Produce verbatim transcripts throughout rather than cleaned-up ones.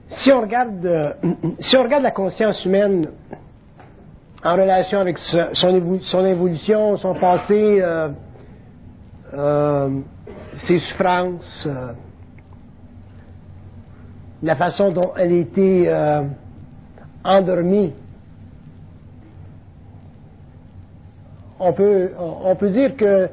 si on regarde, euh, si on regarde la conscience humaine en relation avec son, son évolution, son passé, euh, euh, ses souffrances, euh, la façon dont elle a été euh, endormie, on peut, on peut dire que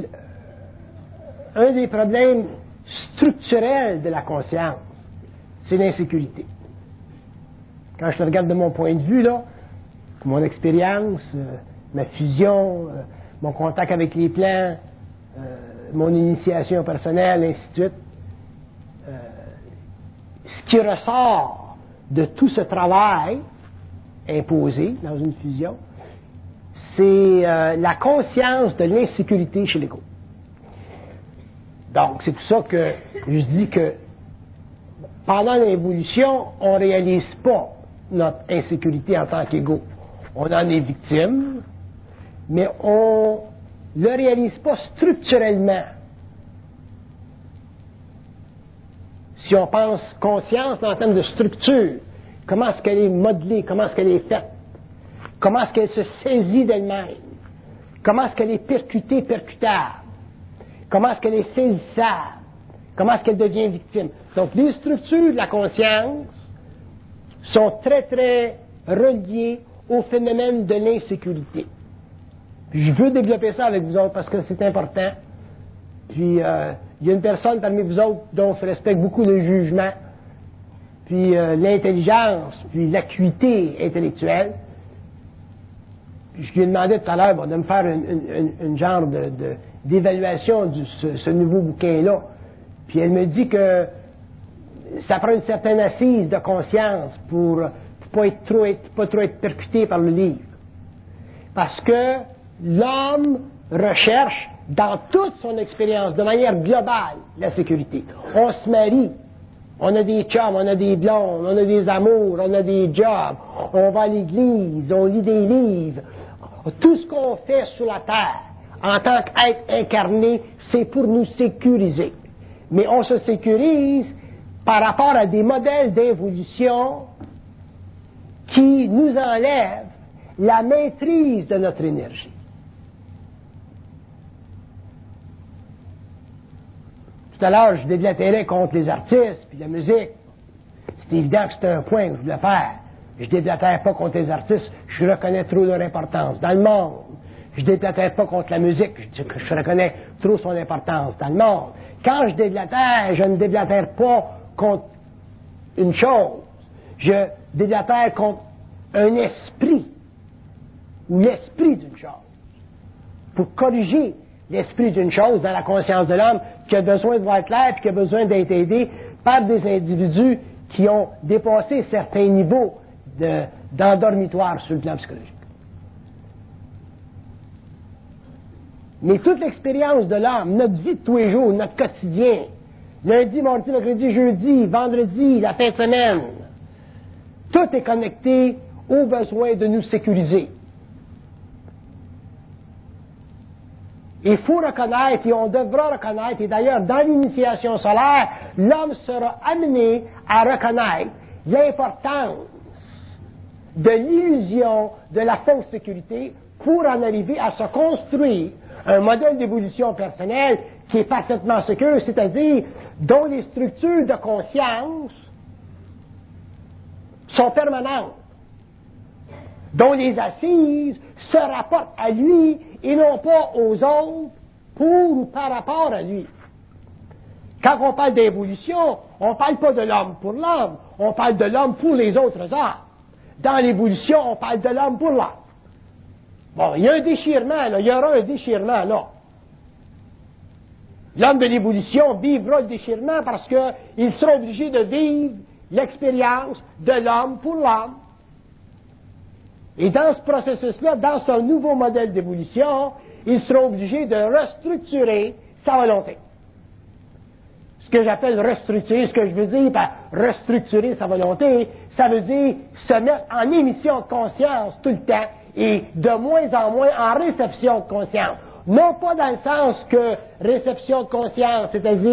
un des problèmes structurels de la conscience, c'est l'insécurité. Quand je le regarde de mon point de vue, là, mon expérience, euh, ma fusion, euh, mon contact avec les plans, euh, mon initiation personnelle, ainsi de suite, euh, ce qui ressort de tout ce travail imposé dans une fusion, c'est euh, la conscience de l'insécurité chez l'ego. Donc, c'est pour ça que je dis que pendant l'évolution, on ne réalise pas notre insécurité en tant qu'ego. On en est victime, mais on ne le réalise pas structurellement. Si on pense conscience en termes de structure, comment est-ce qu'elle est modelée, comment est-ce qu'elle est faite, comment est-ce qu'elle se saisit d'elle-même, comment est-ce qu'elle est percutée, percutable, comment est-ce qu'elle est saisissable, comment est-ce qu'elle devient victime. Donc, les structures de la conscience sont très, très reliées au phénomène de l'insécurité. Puis je veux développer ça avec vous autres parce que c'est important. Puis, euh, il y a une personne parmi vous autres dont je respecte beaucoup le jugement, puis euh, l'intelligence, puis l'acuité intellectuelle. Puis je lui ai demandé tout à l'heure bon, de me faire une, une, une, une genre de, de, d'évaluation de ce, ce nouveau bouquin-là. Puis elle me dit que ça prend une certaine assise de conscience pour ne pas être trop être, pas trop être percuté par le livre. Parce que l'homme recherche dans toute son expérience, de manière globale, la sécurité. On se marie, on a des chums, on a des blondes, on a des amours, on a des jobs, on va à l'église, on lit des livres. Tout ce qu'on fait sur la terre, en tant qu'être incarné, c'est pour nous sécuriser. Mais on se sécurise par rapport à des modèles d'évolution qui nous enlèvent la maîtrise de notre énergie. Tout à l'heure, je déblatérais contre les artistes puis la musique. C'est évident que c'était un point que je voulais faire. Je ne déblatère pas contre les artistes, je reconnais trop leur importance dans le monde. Je ne déblatère pas contre la musique, je, je reconnais trop son importance dans le monde. Quand je déblatère, je ne déblatère pas contre une chose. Je déblatère contre un esprit, ou l'esprit d'une chose. Pour corriger l'esprit d'une chose dans la conscience de l'homme qui a besoin de voir clair et qui a besoin d'être aidé par des individus qui ont dépassé certains niveaux de, d'endormitoire sur le plan psychologique. Mais toute l'expérience de l'homme, notre vie de tous les jours, notre quotidien, lundi, mardi, mercredi, jeudi, vendredi, la fin de semaine, tout est connecté au besoin de nous sécuriser. Il faut reconnaître, et on devra reconnaître, et d'ailleurs dans l'initiation solaire, l'homme sera amené à reconnaître l'importance de l'illusion de la fausse sécurité pour en arriver à se construire un modèle d'évolution personnelle qui est parfaitement sécure, c'est-à-dire dont les structures de conscience sont permanentes, dont les assises se rapportent à lui et non pas aux autres pour ou par rapport à lui. Quand on parle d'évolution, on ne parle pas de l'homme pour l'homme, on parle de l'homme pour les autres êtres. Dans l'évolution, on parle de l'homme pour l'homme. Bon, il y a un déchirement, là, il y aura un déchirement, là. L'homme de l'évolution vivra le déchirement parce qu'il sera obligé de vivre l'expérience de l'homme pour l'homme. Et dans ce processus-là, dans son nouveau modèle d'évolution, il sera obligé de restructurer sa volonté. Ce que j'appelle restructurer, ce que je veux dire par restructurer sa volonté, ça veut dire se mettre en émission de conscience tout le temps et de moins en moins en réception de conscience. Non pas dans le sens que réception de conscience, c'est-à-dire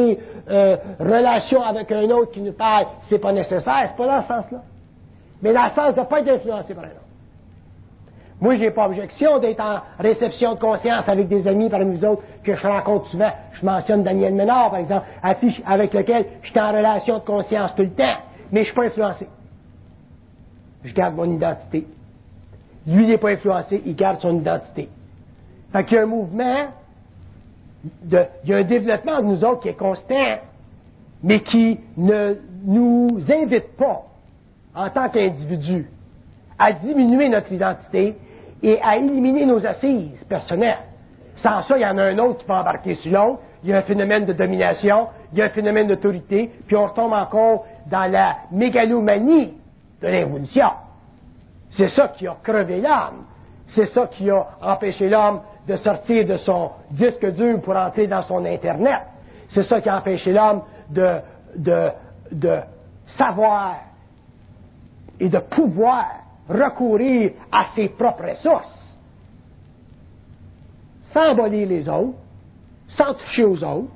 euh, relation avec un autre qui nous parle, c'est pas nécessaire, c'est pas dans ce sens-là. Mais dans le sens de ne pas être influencé par un autre. Moi, j'ai pas objection d'être en réception de conscience avec des amis parmi vous autres que je rencontre souvent. Je mentionne Daniel Ménard, par exemple, avec lequel je suis en relation de conscience tout le temps, mais je suis pas influencé. Je garde mon identité. Lui, il n'est pas influencé, il garde son identité. Fait qu'il y a un mouvement, de, il y a un développement de nous autres qui est constant, mais qui ne nous invite pas, en tant qu'individus, à diminuer notre identité et à éliminer nos assises personnelles. Sans ça, il y en a un autre qui va embarquer sur l'autre, il y a un phénomène de domination, il y a un phénomène d'autorité, puis on retombe encore dans la mégalomanie de l'évolution. C'est ça qui a crevé l'homme. C'est ça qui a empêché l'homme de sortir de son disque dur pour entrer dans son Internet. C'est ça qui a empêché l'homme de, de, de savoir et de pouvoir recourir à ses propres ressources, sans abolir les autres, sans toucher aux autres.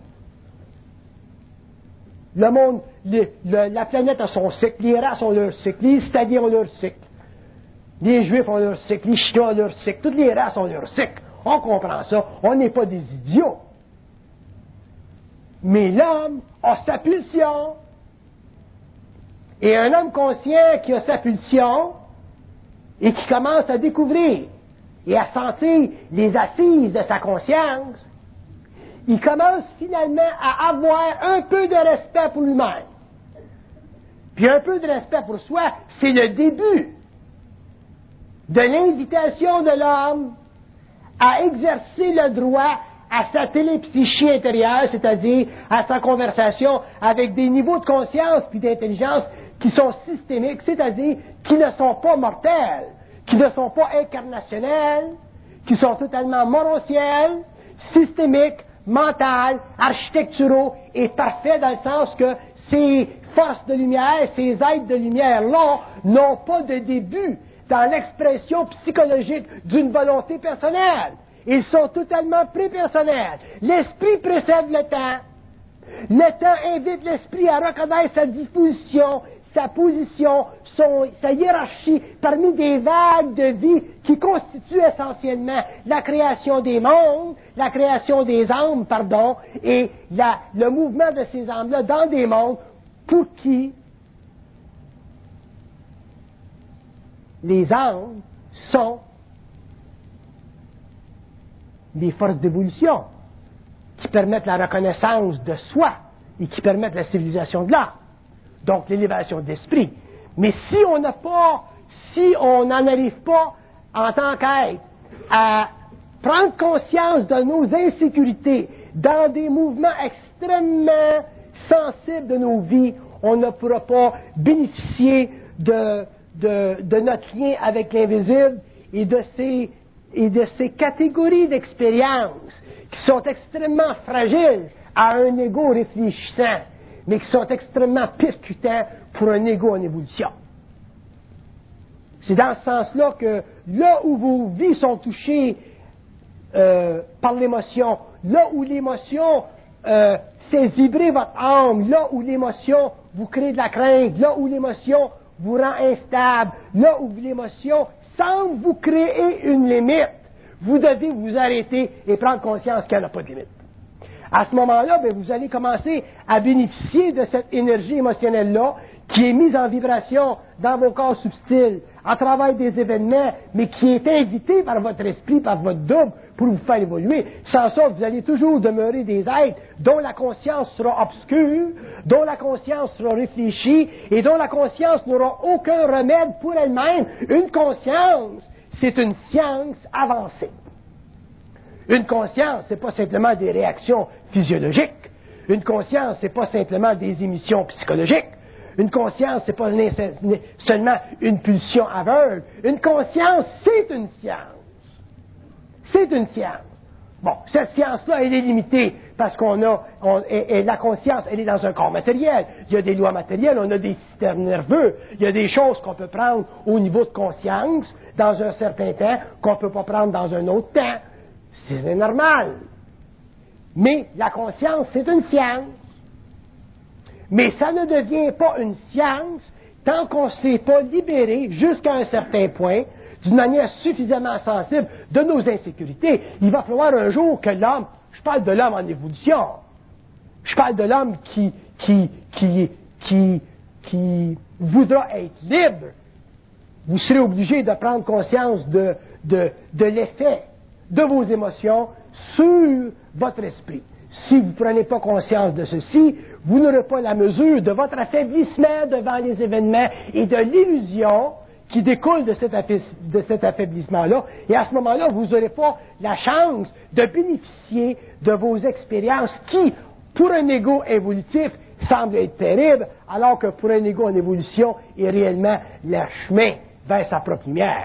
Le monde, les, le, la planète a son cycle, les races ont leur cycle, les Italiens ont leur cycle, les Juifs ont leur cycle, les Chinois ont leur cycle, toutes les races ont leur cycle. On comprend ça, on n'est pas des idiots. Mais l'homme a sa pulsion. Et un homme conscient qui a sa pulsion, et qui commence à découvrir et à sentir les assises de sa conscience, il commence finalement à avoir un peu de respect pour lui-même. Puis un peu de respect pour soi, c'est le début de l'invitation de l'homme à exercer le droit à sa télépsychie intérieure, c'est-à-dire à sa conversation avec des niveaux de conscience puis d'intelligence qui sont systémiques, c'est-à-dire qui ne sont pas mortels, qui ne sont pas incarnationnels, qui sont totalement morociels, systémiques, mentales, architecturaux et parfaits dans le sens que ces forces de lumière, ces êtres de lumière-là n'ont pas de début dans l'expression psychologique d'une volonté personnelle. Ils sont totalement prépersonnels. L'esprit précède le temps. Le temps invite l'esprit à reconnaître sa disposition, sa position, son, sa hiérarchie parmi des vagues de vie qui constituent essentiellement la création des mondes, la création des âmes, pardon, et la, le mouvement de ces âmes-là dans des mondes pour qui les âmes sont des forces d'évolution qui permettent la reconnaissance de soi et qui permettent la civilisation de l'âme. Donc l'élévation d'esprit. Mais si on n'a pas, si on n'en arrive pas en tant qu'être à prendre conscience de nos insécurités dans des mouvements extrêmement sensibles de nos vies, on ne pourra pas bénéficier de, de, de notre lien avec l'invisible et de ces, et de ces catégories d'expériences qui sont extrêmement fragiles à un ego réfléchissant, mais qui sont extrêmement percutants pour un ego en évolution. C'est dans ce sens-là que là où vos vies sont touchées euh, par l'émotion, là où l'émotion euh, fait vibrer votre âme, là où l'émotion vous crée de la crainte, là où l'émotion vous rend instable, là où l'émotion semble vous créer une limite, vous devez vous arrêter et prendre conscience qu'elle n'a pas de limite. À ce moment-là, bien, vous allez commencer à bénéficier de cette énergie émotionnelle-là qui est mise en vibration dans vos corps subtils à travers des événements, mais qui est invitée par votre esprit, par votre double, pour vous faire évoluer. Sans ça, vous allez toujours demeurer des êtres dont la conscience sera obscure, dont la conscience sera réfléchie et dont la conscience n'aura aucun remède pour elle-même. Une conscience, c'est une science avancée. Une conscience, c'est pas simplement des réactions physiologiques. Une conscience, c'est pas simplement des émissions psychologiques. Une conscience, c'est pas seulement une pulsion aveugle. Une conscience, c'est une science. C'est une science. Bon, cette science-là, elle est limitée parce qu'on a, on, et, et la conscience, elle est dans un corps matériel. Il y a des lois matérielles, on a des systèmes nerveux. Il y a des choses qu'on peut prendre au niveau de conscience dans un certain temps qu'on peut pas prendre dans un autre temps. C'est normal. Mais la conscience, c'est une science. Mais ça ne devient pas une science tant qu'on ne s'est pas libéré jusqu'à un certain point, d'une manière suffisamment sensible de nos insécurités. Il va falloir un jour que l'homme, je parle de l'homme en évolution, je parle de l'homme qui, qui, qui, qui, qui voudra être libre. Vous serez obligé de prendre conscience de, de, de l'effet de vos émotions sur votre esprit. Si vous ne prenez pas conscience de ceci, vous n'aurez pas la mesure de votre affaiblissement devant les événements et de l'illusion qui découle de cet, de cet affaiblissement-là. Et à ce moment-là, vous n'aurez pas la chance de bénéficier de vos expériences qui, pour un ego évolutif, semblent être terribles, alors que pour un ego en évolution, est réellement le chemin vers sa propre lumière.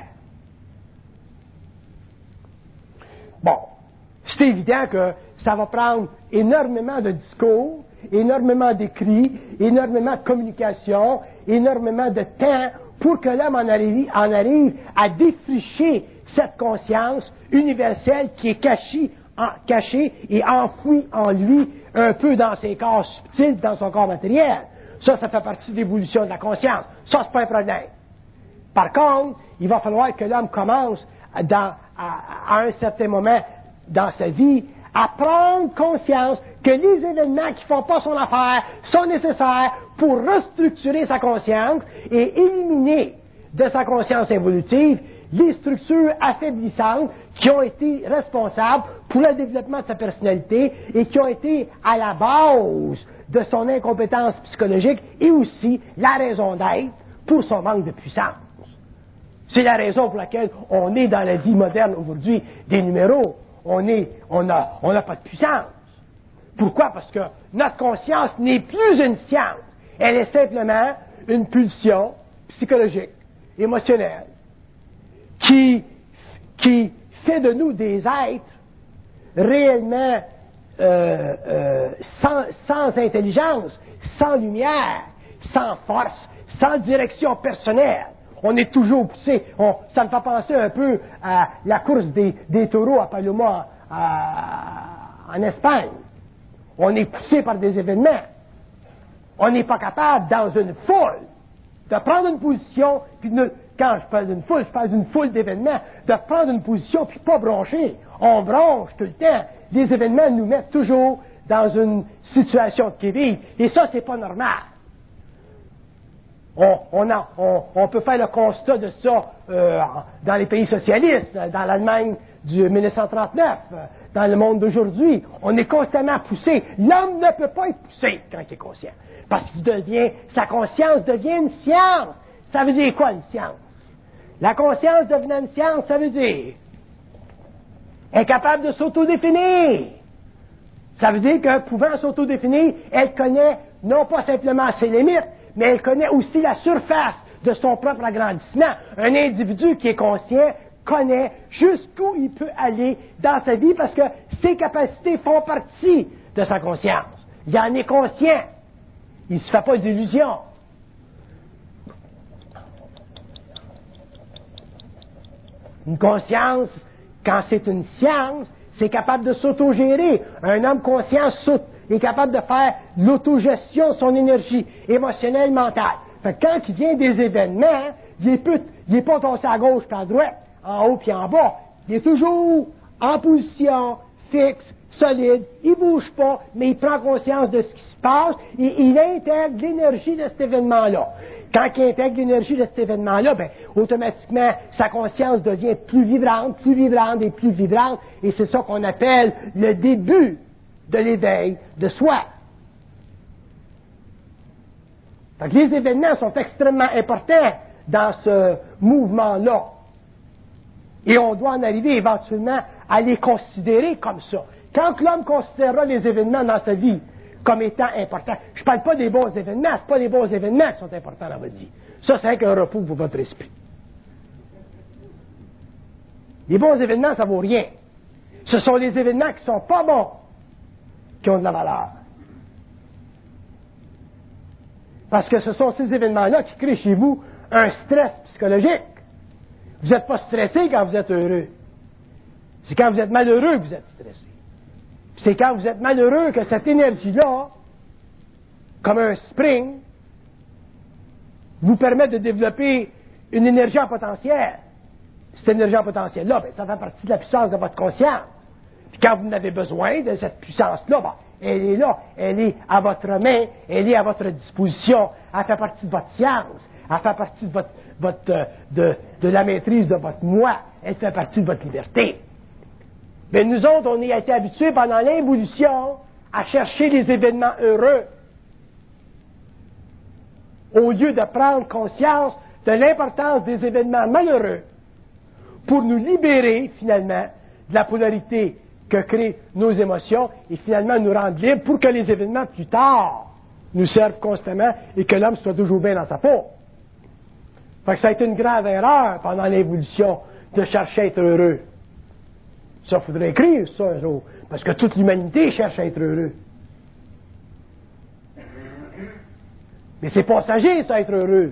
Bon, c'est évident que ça va prendre énormément de discours, énormément d'écrits, énormément de communication, énormément de temps pour que l'homme en arrive, en arrive à défricher cette conscience universelle qui est cachée, en, cachée et enfouie en lui un peu dans ses corps subtils, dans son corps matériel. Ça, ça fait partie de l'évolution de la conscience. Ça, c'est pas un problème. Par contre, il va falloir que l'homme commence dans, à, à un certain moment dans sa vie à prendre conscience que les événements qui ne font pas son affaire sont nécessaires pour restructurer sa conscience et éliminer de sa conscience évolutive les structures affaiblissantes qui ont été responsables pour le développement de sa personnalité et qui ont été à la base de son incompétence psychologique et aussi la raison d'être pour son manque de puissance. C'est la raison pour laquelle on est dans la vie moderne aujourd'hui des numéros. On est, on n'a on n'a pas de puissance. Pourquoi? Parce que notre conscience n'est plus une science. Elle est simplement une pulsion psychologique, émotionnelle, qui, qui fait de nous des êtres réellement euh, euh, sans, sans intelligence, sans lumière, sans force, sans direction personnelle. On est toujours poussé. On, ça me fait penser un peu à la course des, des taureaux à Paloma à, en Espagne. On est poussé par des événements. On n'est pas capable, dans une foule, de prendre une position, puis de, quand je parle d'une foule, je parle d'une foule d'événements, de prendre une position puis pas broncher. On bronche tout le temps. Les événements nous mettent toujours dans une situation de qui-vive. Et ça, c'est pas normal. On, on, a, on, on peut faire le constat de ça euh, dans les pays socialistes, dans l'Allemagne du mille neuf cent trente-neuf, dans le monde d'aujourd'hui. On est constamment poussé. L'homme ne peut pas être poussé quand il est conscient. Parce qu'il devient, sa conscience devient une science. Ça veut dire quoi, une science? La conscience devenant une science, ça veut dire incapable de s'autodéfinir. Ça veut dire que, pouvant s'autodéfinir, elle connaît non pas simplement ses limites, mais elle connaît aussi la surface de son propre agrandissement. Un individu qui est conscient connaît jusqu'où il peut aller dans sa vie parce que ses capacités font partie de sa conscience. Il en est conscient. Il ne se fait pas d'illusions. Une conscience, quand c'est une science, c'est capable de s'autogérer. Un homme conscient est capable de faire l'autogestion de son énergie émotionnelle, mentale. Fait que quand il vient des événements, il n'est pas, il est pas tossé à gauche puis à droite, en haut puis en bas. Il est toujours en position fixe, solide, il ne bouge pas, mais il prend conscience de ce qui se passe et il intègre l'énergie de cet événement-là. Quand il intègre l'énergie de cet événement-là, ben, automatiquement, sa conscience devient plus vibrante, plus vibrante et plus vibrante, et c'est ça qu'on appelle le début de l'éveil de soi. Donc, les événements sont extrêmement importants dans ce mouvement-là. Et on doit en arriver éventuellement à les considérer comme ça. Quand l'homme considérera les événements dans sa vie comme étant importants, je ne parle pas des bons événements, ce pas les bons événements qui sont importants dans votre vie. Ça, c'est un repos pour votre esprit. Les bons événements, ça ne vaut rien. Ce sont les événements qui ne sont pas bons qui ont de la valeur. Parce que ce sont ces événements-là qui créent chez vous un stress psychologique. Vous n'êtes pas stressé quand vous êtes heureux. C'est quand vous êtes malheureux que vous êtes stressé. C'est quand vous êtes malheureux que cette énergie-là comme un spring, vous permet de développer une énergie en potentiel. Cette énergie en potentiel-là, ben, ça fait partie de la puissance de votre conscience. Puis quand vous en avez besoin de cette puissance-là, ben, elle est là, elle est à votre main, elle est à votre disposition, elle fait partie de votre science, elle fait partie de, votre, votre, de, de la maîtrise de votre moi, elle fait partie de votre liberté. Mais nous autres, on a été habitués pendant l'évolution à chercher les événements heureux, au lieu de prendre conscience de l'importance des événements malheureux pour nous libérer, finalement, de la polarité que créent nos émotions et finalement nous rendre libres pour que les événements plus tard nous servent constamment et que l'homme soit toujours bien dans sa peau. Fait que ça a été une grave erreur pendant l'évolution de chercher à être heureux. Ça, il faudrait écrire ça un jour, parce que toute l'humanité cherche à être heureux. Mais c'est passager, ça, être heureux.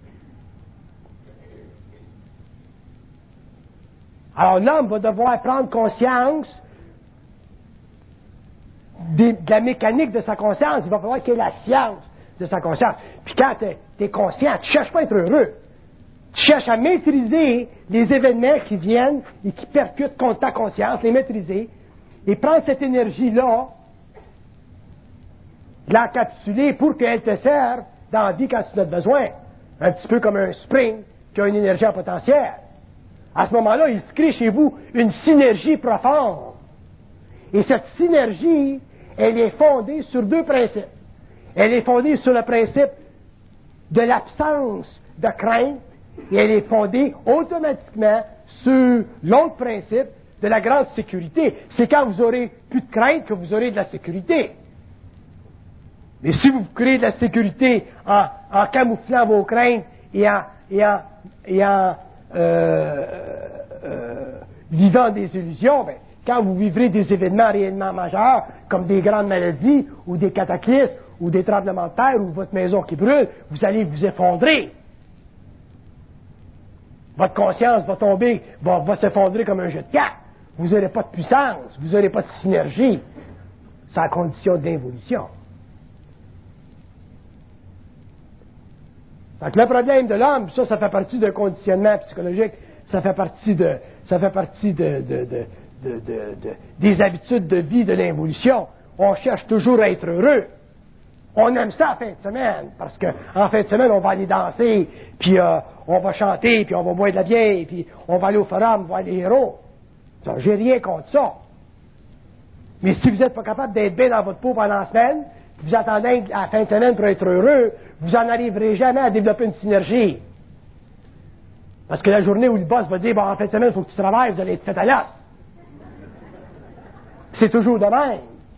Alors l'homme va devoir prendre conscience de la mécanique de sa conscience. Il va falloir qu'il y ait la science de sa conscience. Puis quand tu es conscient, tu ne cherches pas à être heureux. Tu cherches à maîtriser les événements qui viennent et qui percutent contre ta conscience, les maîtriser, et prendre cette énergie-là, l'encapsuler pour qu'elle te serve dans la vie quand tu en as besoin. Un petit peu comme un spring qui a une énergie en potentiel. À ce moment-là, il se crée chez vous une synergie profonde. Et cette synergie, elle est fondée sur deux principes. Elle est fondée sur le principe de l'absence de crainte et elle est fondée automatiquement sur l'autre principe de la grande sécurité. C'est quand vous aurez plus de crainte que vous aurez de la sécurité. Mais si vous créez de la sécurité en, en camouflant vos craintes et en, et en, et en euh, euh, vivant des illusions, ben, quand vous vivrez des événements réellement majeurs, comme des grandes maladies, ou des cataclysmes, ou des tremblements de terre, ou votre maison qui brûle, vous allez vous effondrer. Votre conscience va tomber, va, va s'effondrer comme un jeu de cartes. Vous n'aurez pas de puissance, vous n'aurez pas de synergie. C'est la condition de l'involution. Donc le problème de l'homme, ça, ça fait partie d'un conditionnement psychologique, ça fait partie de, ça fait partie de, de, de, de, de, de des habitudes de vie de l'involution. On cherche toujours à être heureux. On aime ça en fin de semaine, parce qu'en fin de semaine, on va aller danser, puis euh, on va chanter, puis on va boire de la bière, puis on va aller au forum voir les héros. Ça, j'ai rien contre ça. Mais si vous n'êtes pas capable d'être bien dans votre peau pendant la semaine, puis vous attendez à la fin de semaine pour être heureux, vous n'en arriverez jamais à développer une synergie. Parce que la journée où le boss va dire, bon, en fin de semaine, il faut que tu travailles, vous allez être fait à l'os. C'est toujours de même.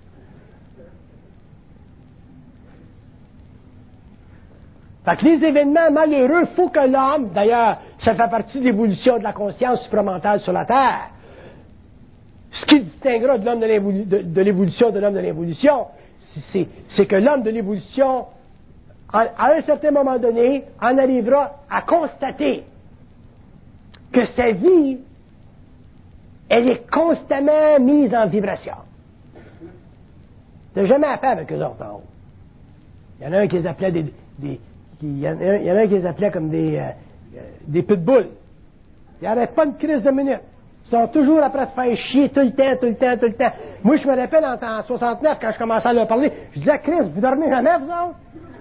Fait que les événements malheureux, il faut que l'homme, d'ailleurs, ça fait partie de l'évolution de la conscience supramentale sur la Terre. Ce qui distinguera de l'homme de, l'évolu- de, de l'évolution de l'homme de l'évolution, c'est, c'est que l'homme de l'évolution, à, à un certain moment donné, en arrivera à constater que sa vie, elle est constamment mise en vibration. T'as jamais affaire avec eux autres en haut. Il y en a un qui les appelait des... des Il y, en a, il y en a un qui les appelait comme des, euh, des pitbulls. Ils n'arrêtent pas une crise de minutes. Ils sont toujours après de faire chier tout le temps, tout le temps, tout le temps. Moi, je me rappelle en, en soixante-neuf, quand je commençais à leur parler, je disais, Chris, vous dormez jamais, vous autres?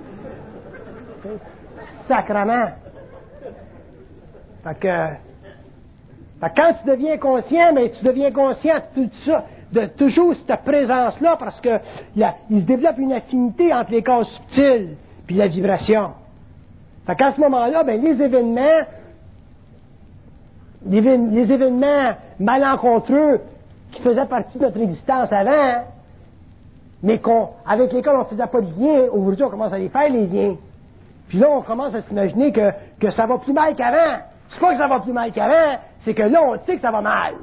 Sacrement. Fait que, fait que quand tu deviens conscient, mais tu deviens conscient de tout ça, de toujours cette présence-là, parce que là, il se développe une affinité entre les corps subtils puis la vibration. Fait qu'à ce moment-là, ben, les événements, les, les événements malencontreux qui faisaient partie de notre existence avant, mais qu'on, avec lesquels on ne faisait pas de lien, aujourd'hui on commence à les faire, les liens. Puis là, on commence à s'imaginer que, que ça va plus mal qu'avant. C'est pas que ça va plus mal qu'avant, c'est que là, on sait que ça va mal.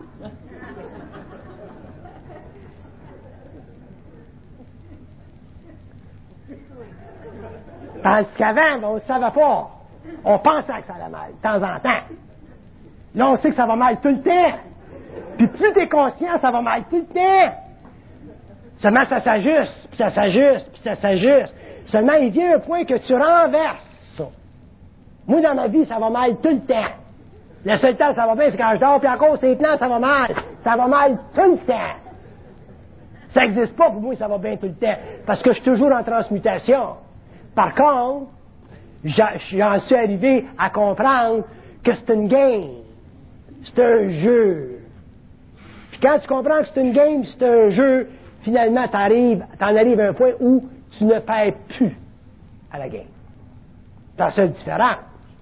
Tandis qu'avant, ben, on ne savait pas. On pensait que ça allait mal, de temps en temps. Là, on sait que ça va mal tout le temps. Puis plus t'es conscient, ça va mal tout le temps. Seulement, ça s'ajuste, puis ça s'ajuste, puis ça s'ajuste. Seulement, il vient un point que tu renverses ça. Moi, dans ma vie, ça va mal tout le temps. Le seul temps, ça va bien, c'est quand je dors, puis à cause des plans, ça va mal. Ça va mal tout le temps. Ça n'existe pas pour moi, ça va bien tout le temps. Parce que je suis toujours en transmutation. Par contre, j'en suis arrivé à comprendre que c'est une game. C'est un jeu. Puis quand tu comprends que c'est une game, c'est un jeu, finalement, t'arrives, t'en arrives à un point où tu ne perds plus à la game. C'est la seule différence.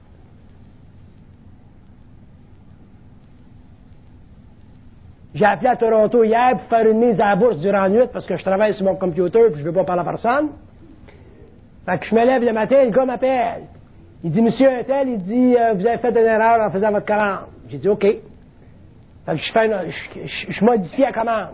J'ai appelé à Toronto hier pour faire une mise à la bourse durant la nuit parce que je travaille sur mon computer et je ne veux pas parler à personne. Fait que je me lève le matin, le gars m'appelle. Il dit, Monsieur Untel, il dit, euh, vous avez fait une erreur en faisant votre commande. J'ai dit, OK. Fait que je, fais une, je, je, je modifie la commande.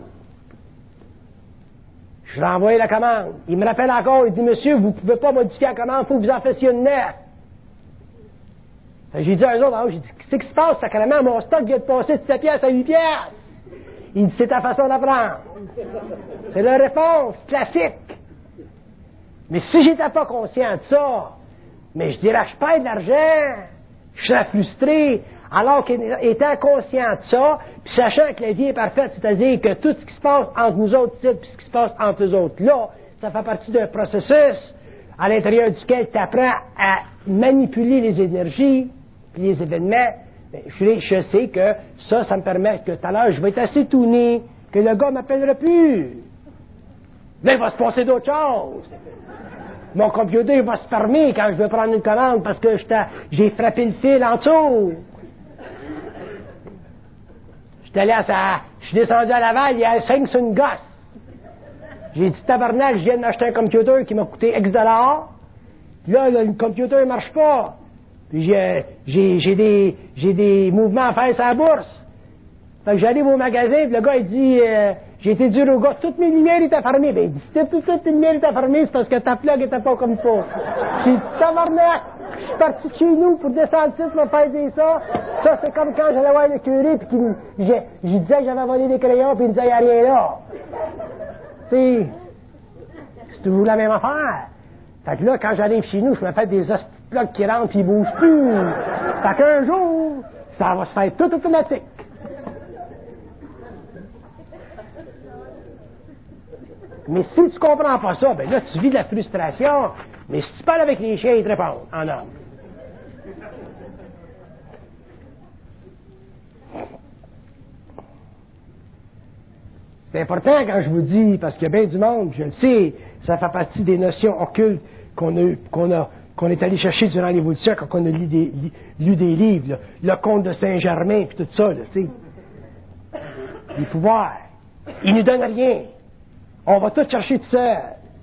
Je renvoie la commande. Il me rappelle encore, il dit, Monsieur, vous ne pouvez pas modifier la commande, il faut que vous en fassiez une neuve. Fait que j'ai dit à eux autres, j'ai dit, qu'est-ce qui se passe, sacrément? Mon stock vient de passer de sept pièces à huit pièces. Il dit, c'est ta façon d'apprendre. C'est la réponse classique. Mais si j'étais pas conscient de ça, mais je dirais, je perds de l'argent, je serais frustré, alors qu'étant conscient de ça, puis sachant que la vie est parfaite, c'est-à-dire que tout ce qui se passe entre nous autres ici, puis ce qui se passe entre eux autres là, ça fait partie d'un processus à l'intérieur duquel tu apprends à manipuler les énergies, puis les événements. Je, je sais que ça, ça me permet que tout à l'heure, je vais être assez tourné, que le gars ne m'appellera plus. Là, il va se passer d'autres choses. Mon computer va se fermer quand je vais prendre une commande parce que j'ai frappé le fil en dessous. J'étais allé à ça, je suis descendu à Laval, il y a cinq sur une gosse. J'ai dit, tabarnak, je viens de m'acheter un computer qui m'a coûté X dollars. Puis là, le computer ne marche pas. Puis j'ai, j'ai, j'ai, des, j'ai des mouvements à faire sur la bourse. Fait que j'arrive au magasin, puis le gars, il dit, euh, j'ai été dur au gars, toutes mes lumières étaient fermées. Ben, il dit, si toutes, toutes tes lumières étaient fermées, c'est parce que ta plug était pas comme il faut. J'ai dit, tabarnak, je suis parti de chez nous pour descendre ici, pour faire des ça. Ça, c'est comme quand j'allais voir le curé, puis qu'il, j'ai, j'ai disais que j'avais volé des crayons, puis il disait, il n'y a rien là. Tu sais, c'est toujours la même affaire. Fait que là, quand j'arrive chez nous, je me fais des hosties de plugs qui rentrent, puis ils bougent plus. Fait qu'un jour, ça va se faire tout automatique. Mais si tu comprends pas ça, ben là, tu vis de la frustration. Mais si tu parles avec les chiens, ils te répondent en homme. C'est important quand je vous dis, parce qu'il y a bien du monde, je le sais, ça fait partie des notions occultes qu'on a, qu'on a, qu'on est allé chercher durant l'évolution quand on a lu des, lu des livres, là, le conte de Saint-Germain, puis tout ça, là, tu sais. Les pouvoirs. Ils nous donnent rien. On va tout chercher tout seul.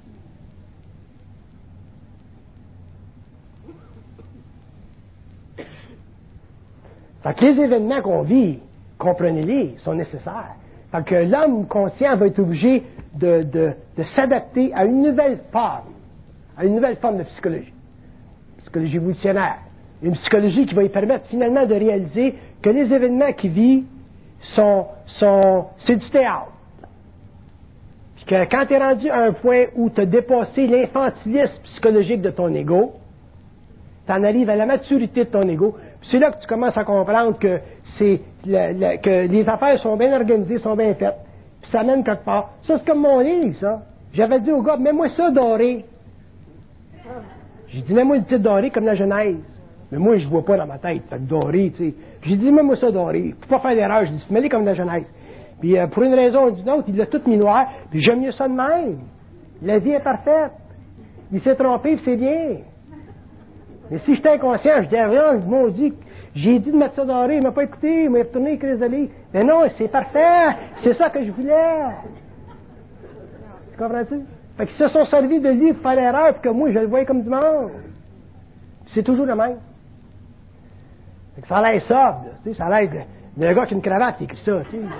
Fait que les événements qu'on vit, comprenez-les, sont nécessaires. Fait que l'homme conscient va être obligé de, de, de s'adapter à une nouvelle forme, à une nouvelle forme de psychologie. Psychologie évolutionnaire. Une psychologie qui va lui permettre finalement de réaliser que les événements qu'il vit sont, sont, c'est du théâtre. Puis que quand tu es rendu à un point où tu as dépassé l'infantilisme psychologique de ton ego, tu en arrives à la maturité de ton ego, puis c'est là que tu commences à comprendre que, c'est le, le, que les affaires sont bien organisées, sont bien faites, puis ça mène quelque part. Ça, c'est comme mon livre, ça. J'avais dit au gars, mets-moi ça doré. J'ai dit, mets-moi le titre doré comme la Genèse. Mais moi, je vois pas dans ma tête, fait que doré, tu sais. J'ai dit, mets-moi ça doré. Faut pas faire d'erreur. J'ai dit, mets-le comme la Genèse. Puis euh, pour une raison ou d'une autre, il l'a tout mis noir, puis j'aime mieux ça de même. La vie est parfaite. Il s'est trompé, puis c'est bien. Mais si j'étais inconscient, je disais, rien, je maudit, j'ai dit de mettre ça doré, il m'a pas écouté, il m'a retourné avec les allées. Mais non, c'est parfait, c'est ça que je voulais. Tu comprends-tu? Fait qu'ils se sont servis de lui pour faire l'erreur, puis que moi, je le voyais comme du monde. Puis c'est toujours le même. Fait que ça a l'air sobre, tu sais, ça a l'air de, le gars qui a une cravate qui écrit ça, tu sais.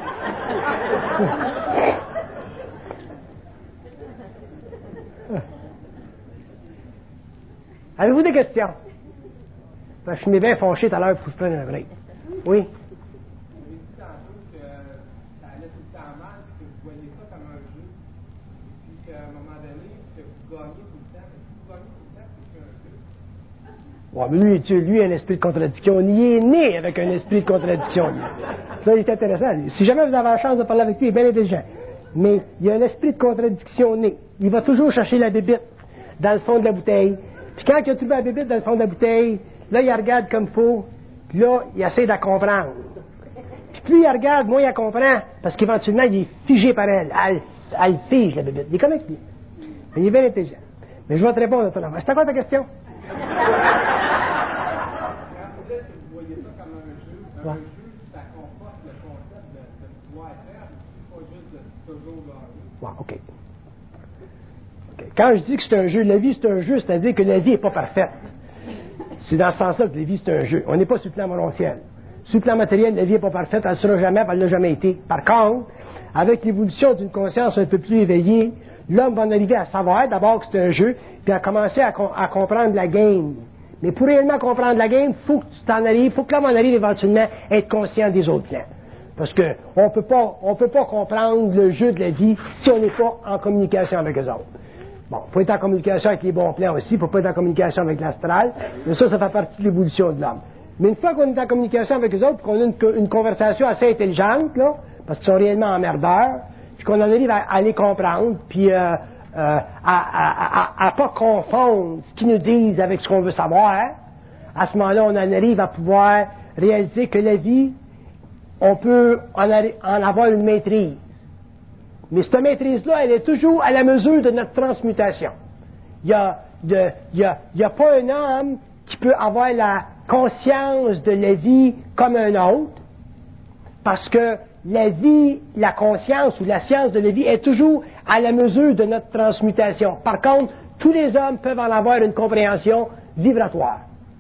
Avez-vous des questions? Parce que je suis bien fâché tout à l'heure pour que je prenne un break. Oui? Vous avez dit tantôt que ça allait tout le temps mal, que vous voyez ça comme un jeu, puis qu'à un moment donné, que vous gagnez tout le temps. Ouais, mais lui, lui, a un esprit de contradiction. Il est né avec un esprit de contradiction. Lui. Ça, il est intéressant. Lui. Si jamais vous avez la chance de parler avec lui, il est bien intelligent. Mais il a un esprit de contradiction né. Il va toujours chercher la bébite dans le fond de la bouteille. Puis quand il a trouvé la bébite dans le fond de la bouteille, là, il la regarde comme il faut. Puis là, il essaie de la comprendre. Puis plus il la regarde, moins il la comprend. Parce qu'éventuellement, il est figé par elle. Elle, elle fige la bébite. Il est comme avec lui. Mais il est bien intelligent. Mais je vais te répondre à ton enfant. C'était quoi ta question? Un jeu, ça comporte le concept de, de pouvoir faire, pas juste de toujours gagner. Ouais, OK. OK. Quand je dis que c'est un jeu, la vie c'est un jeu, c'est-à-dire que la vie n'est pas parfaite. C'est dans ce sens-là que la vie c'est un jeu. On n'est pas sur le plan morontiel. Sur le plan matériel, la vie n'est pas parfaite, elle ne sera jamais, elle n'a jamais été. Par contre, avec l'évolution d'une conscience un peu plus éveillée, l'homme va en arriver à savoir d'abord que c'est un jeu, puis à commencer à, com- à comprendre la game. Mais pour réellement comprendre la game, il faut que tu t'en arrives, il faut que l'homme en arrive éventuellement à être conscient des autres plans. Parce que on peut pas, on peut pas comprendre le jeu de la vie si on n'est pas en communication avec eux autres. Bon, il faut être en communication avec les bons plans aussi, il faut pas être en communication avec l'astral, mais ça, ça fait partie de l'évolution de l'homme. Mais une fois qu'on est en communication avec eux autres, qu'on a une, une conversation assez intelligente, là, parce qu'ils sont réellement emmerdeurs, puis qu'on en arrive à, à les comprendre, puis euh, Euh, à, à, à, à pas confondre ce qu'ils nous disent avec ce qu'on veut savoir, à ce moment-là, on en arrive à pouvoir réaliser que la vie, on peut en, arri- en avoir une maîtrise. Mais cette maîtrise-là, elle est toujours à la mesure de notre transmutation. Il y a, de, il y a, il y a pas un homme qui peut avoir la conscience de la vie comme un autre, parce que la vie, la conscience ou la science de la vie est toujours à la mesure de notre transmutation. Par contre, tous les hommes peuvent en avoir une compréhension vibratoire.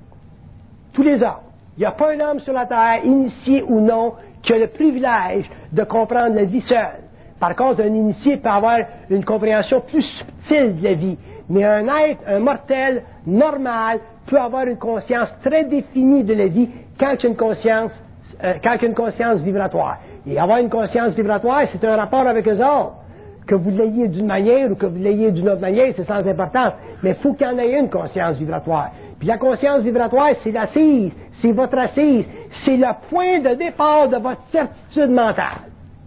Tous les hommes. Il n'y a pas un homme sur la Terre, initié ou non, qui a le privilège de comprendre la vie seule. Par contre, un initié peut avoir une compréhension plus subtile de la vie. Mais un être, un mortel, normal, peut avoir une conscience très définie de la vie quand il y a une conscience, euh, quand il y a une conscience vibratoire. Et avoir une conscience vibratoire, c'est un rapport avec eux autres. Que vous l'ayez d'une manière ou que vous l'ayez d'une autre manière, c'est sans importance. Mais il faut qu'il y en ait une conscience vibratoire. Puis la conscience vibratoire, c'est l'assise, c'est votre assise, c'est le point de départ de votre certitude mentale.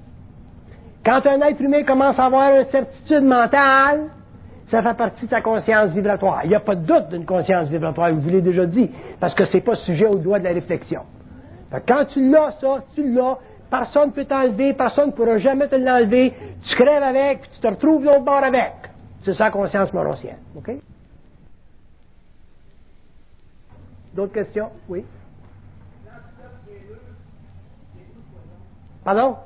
Quand un être humain commence à avoir une certitude mentale, ça fait partie de sa conscience vibratoire. Il n'y a pas de doute d'une conscience vibratoire, je vous l'ai déjà dit, parce que c'est pas sujet au doigt de la réflexion. Fait que quand tu l'as, ça, tu l'as, personne ne peut t'enlever, personne ne pourra jamais te l'enlever, tu crèves avec, puis tu te retrouves l'autre bord avec. C'est ça la conscience morontienne. OK? D'autres questions? Oui? Pardon?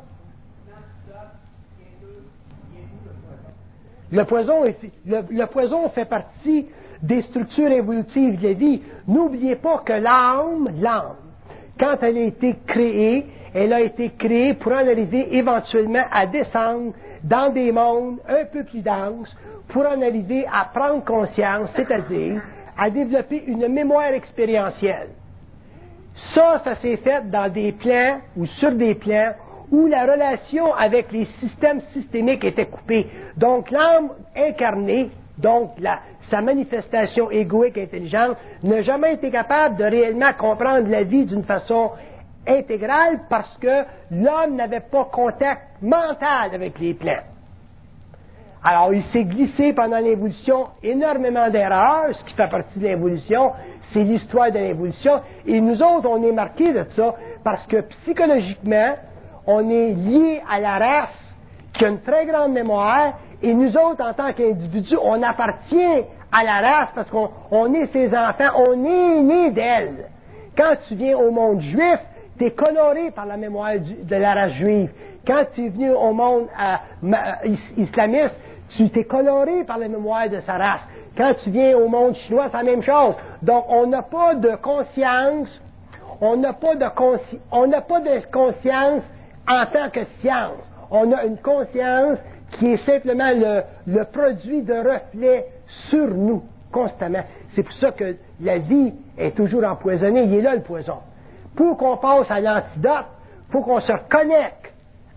Le poison, est, le, le poison fait partie des structures évolutives de la vie. N'oubliez pas que l'âme, l'âme, quand elle a été créée, elle a été créée pour en arriver éventuellement à descendre dans des mondes un peu plus denses, pour en arriver à prendre conscience, c'est-à-dire à développer une mémoire expérientielle. Ça, ça s'est fait dans des plans ou sur des plans où la relation avec les systèmes systémiques était coupée. Donc l'âme incarnée, donc la, sa manifestation égoïque intelligente, n'a jamais été capable de réellement comprendre la vie d'une façon intégrale parce que l'homme n'avait pas contact mental avec les plans. Alors, il s'est glissé pendant l'évolution énormément d'erreurs, ce qui fait partie de l'évolution, c'est l'histoire de l'évolution, et nous autres, on est marqués de ça, parce que psychologiquement, on est lié à la race qui a une très grande mémoire, et nous autres, en tant qu'individus, on appartient à la race parce qu'on on est ses enfants, on est nés d'elle. Quand tu viens au monde juif, tu es coloré par la mémoire du, de la race juive. Quand tu es venu au monde euh, islamiste, tu t'es coloré par la mémoire de sa race. Quand tu viens au monde chinois, c'est la même chose. Donc, on n'a pas de conscience, on n'a pas de consci, on n'a pas de conscience en tant que science. On a une conscience qui est simplement le, le produit de reflet sur nous, constamment. C'est pour ça que la vie est toujours empoisonnée. Il est là, le poison. Pour qu'on passe à l'antidote, il faut qu'on se reconnecte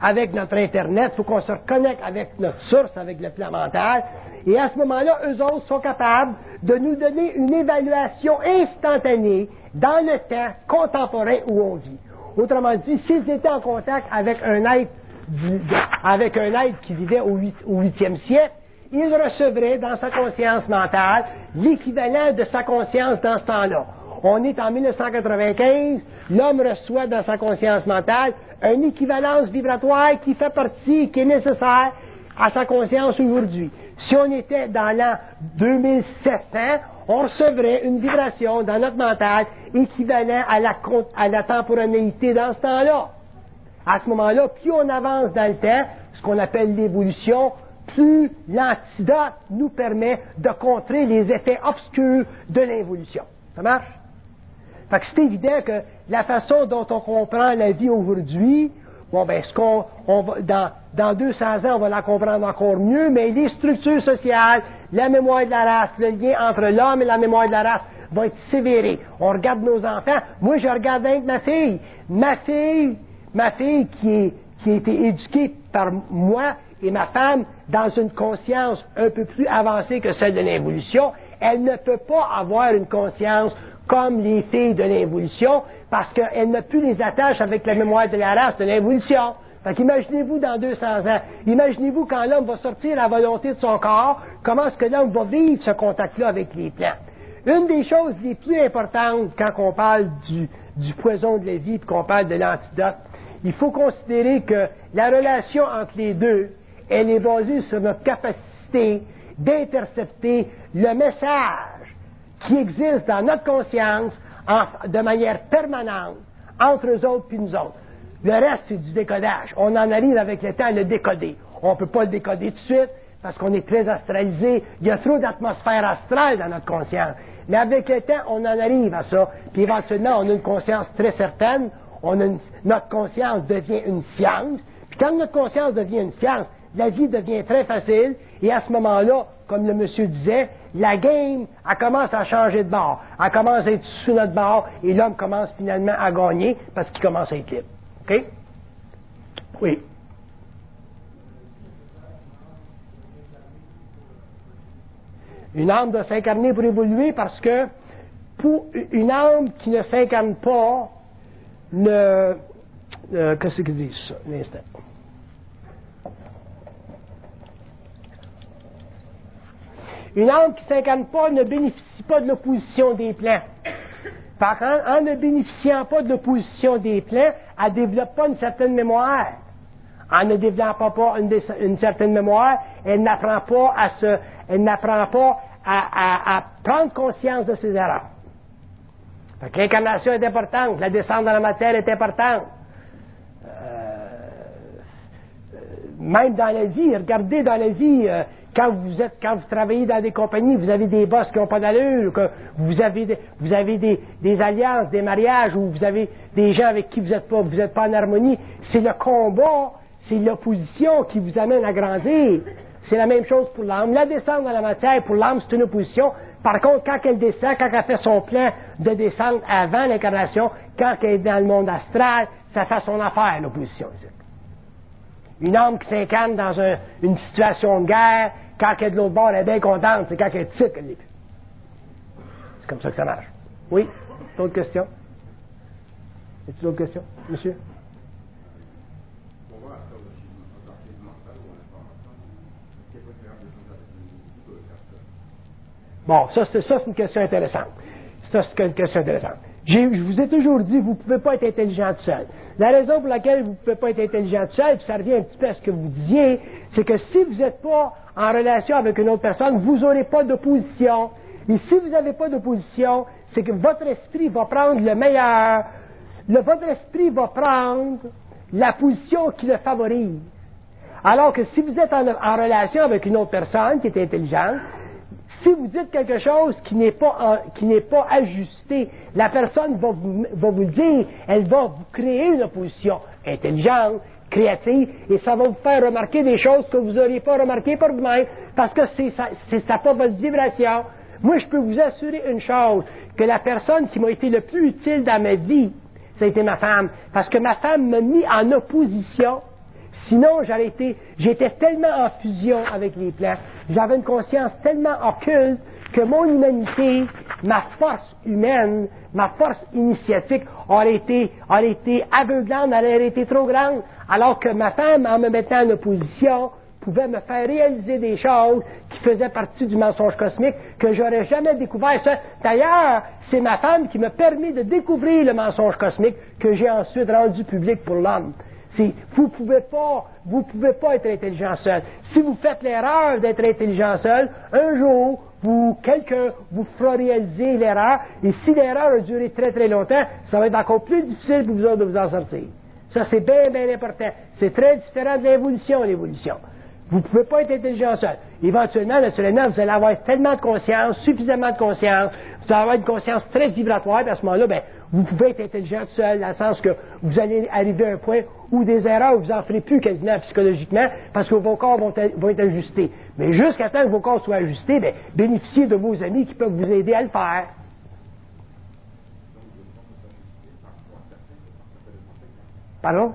avec notre Internet, il faut qu'on se reconnecte avec notre source, avec le plan mental. Et à ce moment-là, eux autres sont capables de nous donner une évaluation instantanée dans le temps contemporain où on vit. Autrement dit, s'ils étaient en contact avec un être, du, avec un être qui vivait au huitième siècle, ils recevraient dans sa conscience mentale l'équivalent de sa conscience dans ce temps-là. On est en mille neuf cent quatre-vingt-quinze, l'homme reçoit dans sa conscience mentale une équivalence vibratoire qui fait partie, qui est nécessaire à sa conscience aujourd'hui. Si on était dans l'an deux mille sept cents, on recevrait une vibration dans notre mental équivalent à la, à la temporalité dans ce temps-là. À ce moment-là, plus on avance dans le temps, ce qu'on appelle l'évolution, plus l'antidote nous permet de contrer les effets obscurs de l'involution. Ça marche? Fait que c'est évident que la façon dont on comprend la vie aujourd'hui, bon ben, ce qu'on, on va, dans, dans deux cents ans, on va la comprendre encore mieux, mais les structures sociales, la mémoire de la race, le lien entre l'homme et la mémoire de la race va être sévéré. On regarde nos enfants. Moi, je regarde avec ma fille. Ma fille, ma fille qui, est, qui a été éduquée par moi et ma femme dans une conscience un peu plus avancée que celle de l'involution, elle ne peut pas avoir une conscience comme les filles de l'involution, parce qu'elle n'a plus les attaches avec la mémoire de la race de l'involution. Fait qu'imaginez-vous dans deux cents ans, imaginez-vous quand l'homme va sortir la volonté de son corps, comment est-ce que l'homme va vivre ce contact-là avec les plantes. Une des choses les plus importantes quand on parle du, du poison de la vie et qu'on parle de l'antidote, il faut considérer que la relation entre les deux, elle est basée sur notre capacité d'intercepter le message qui existe dans notre conscience en, de manière permanente entre eux autres et nous autres. Le reste, c'est du décodage. On en arrive avec le temps à le décoder. On ne peut pas le décoder tout de suite parce qu'on est très astralisé. Il y a trop d'atmosphère astrale dans notre conscience. Mais avec le temps, on en arrive à ça. Puis éventuellement, on a une conscience très certaine. On a une, notre conscience devient une science. Puis quand notre conscience devient une science, la vie devient très facile. Et à ce moment-là, comme le monsieur disait, la game, elle commence à changer de bord. Elle commence à être sous notre bord et l'homme commence finalement à gagner parce qu'il commence à être libre. OK? Oui. Une âme doit s'incarner pour évoluer parce que pour une âme qui ne s'incarne pas, ne... Euh, qu'est-ce qu'ils disent ça? Un instant. Une âme qui ne s'incarne pas ne bénéficie pas de l'opposition des plans. Par contre, en ne bénéficiant pas de l'opposition des plans, elle ne développe pas une certaine mémoire. En ne développant pas une, une certaine mémoire, elle n'apprend pas à se, elle n'apprend pas à, à, à prendre conscience de ses erreurs. Fait que l'incarnation est importante, la descente dans la matière est importante. Euh, même dans la vie, regardez dans la vie, euh, quand vous êtes, quand vous travaillez dans des compagnies, vous avez des boss qui n'ont pas d'allure, que vous avez, des, vous avez des, des alliances, des mariages, ou vous avez des gens avec qui vous n'êtes pas, vous êtes pas en harmonie. C'est le combat, c'est l'opposition qui vous amène à grandir. C'est la même chose pour l'âme. La descente dans la matière, pour l'âme, c'est une opposition. Par contre, quand elle descend, quand elle fait son plan de descendre avant l'incarnation, quand elle est dans le monde astral, ça fait son affaire, l'opposition. Une âme qui s'incarne dans un, une situation de guerre, quand elle est de l'autre bord, elle est bien contente. C'est quand elle est petite qu'elle l'est plus. C'est comme ça que ça marche. Oui? D'autres questions? Y a-t-il d'autres questions, monsieur? Bon, ça c'est, ça, c'est une question intéressante. Ça, c'est une question intéressante. J'ai, je vous ai toujours dit, vous ne pouvez pas être intelligent tout seul. La raison pour laquelle vous ne pouvez pas être intelligent tout seul, puis ça revient un petit peu à ce que vous disiez, c'est que si vous n'êtes pas en relation avec une autre personne, vous n'aurez pas d'opposition. Et si vous n'avez pas d'opposition, c'est que votre esprit va prendre le meilleur. Le, votre esprit va prendre la position qui le favorise. Alors que si vous êtes en, en relation avec une autre personne qui est intelligente, si vous dites quelque chose qui n'est pas, en, qui n'est pas ajusté, la personne va vous, va vous le dire, elle va vous créer une opposition intelligente, créative, et ça va vous faire remarquer des choses que vous n'auriez pas remarquées par vous-même, parce que c'est, ça n'a pas votre vibration. Moi, je peux vous assurer une chose, que la personne qui m'a été le plus utile dans ma vie, ça a été ma femme, parce que ma femme m'a mis en opposition. Sinon, j'aurais été, j'étais tellement en fusion avec les plants, j'avais une conscience tellement occulte que mon humanité, ma force humaine, ma force initiatique aurait été, aurait été aveuglante, aurait été trop grande, alors que ma femme, en me mettant en opposition, pouvait me faire réaliser des choses qui faisaient partie du mensonge cosmique que j'aurais jamais découvert. Ça, d'ailleurs, c'est ma femme qui m'a permis de découvrir le mensonge cosmique que j'ai ensuite rendu public pour l'homme. C'est, vous pouvez pas, vous pouvez pas être intelligent seul. Si vous faites l'erreur d'être intelligent seul, un jour, vous, quelqu'un vous fera réaliser l'erreur, et si l'erreur a duré très très longtemps, ça va être encore plus difficile pour vous autres de vous en sortir. Ça, c'est bien, bien important. C'est très différent de l'évolution, l'évolution. Vous ne pouvez pas être intelligent seul. Éventuellement, naturellement, vous allez avoir tellement de conscience, suffisamment de conscience, vous allez avoir une conscience très vibratoire, et à ce moment-là, ben, vous pouvez être intelligent seul, dans le sens que vous allez arriver à un point où des erreurs, vous n'en ferez plus quasiment psychologiquement, parce que vos corps vont, vont être ajustés. Mais jusqu'à temps que vos corps soient ajustés, ben, bénéficiez de vos amis qui peuvent vous aider à le faire. Pardon?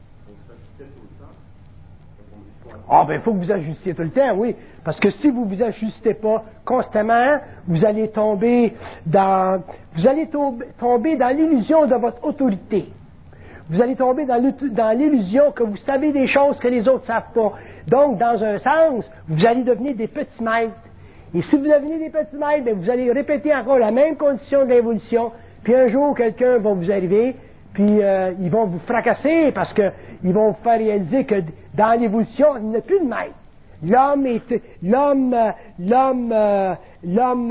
Ah, ben, il faut que vous ajustiez tout le temps, oui. Parce que si vous ne vous ajustez pas constamment, vous allez tomber dans, vous allez tomber dans l'illusion de votre autorité. Vous allez tomber dans l'illusion que vous savez des choses que les autres ne savent pas. Donc, dans un sens, vous allez devenir des petits maîtres. Et si vous devenez des petits maîtres, bien, vous allez répéter encore la même condition de l'évolution. Puis un jour, quelqu'un va vous arriver, puis euh, ils vont vous fracasser parce qu'ils vont vous faire réaliser que dans l'évolution, il n'y a plus de maître. L'homme est, l'homme, l'homme, euh, l'homme,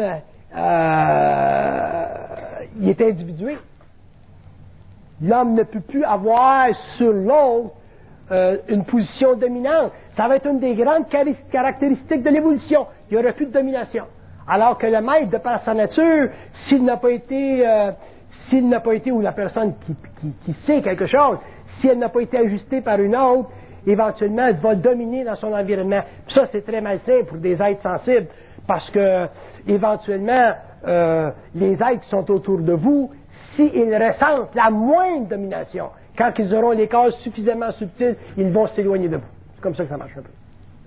euh, il est individué. L'homme ne peut plus avoir sur l'autre euh, une position dominante. Ça va être une des grandes caractéristiques de l'évolution. Il n'y aura plus de domination. Alors que le maître, de par sa nature, s'il n'a pas été, euh, s'il n'a pas été, ou la personne qui, qui, qui sait quelque chose, si elle n'a pas été ajustée par une autre, éventuellement, elle va dominer dans son environnement. Puis ça, c'est très malsain pour des êtres sensibles, parce que, éventuellement, euh, les êtres qui sont autour de vous, s'ils ressentent la moindre domination, quand ils auront les cases suffisamment subtiles, ils vont s'éloigner de vous. C'est comme ça que ça marche un peu.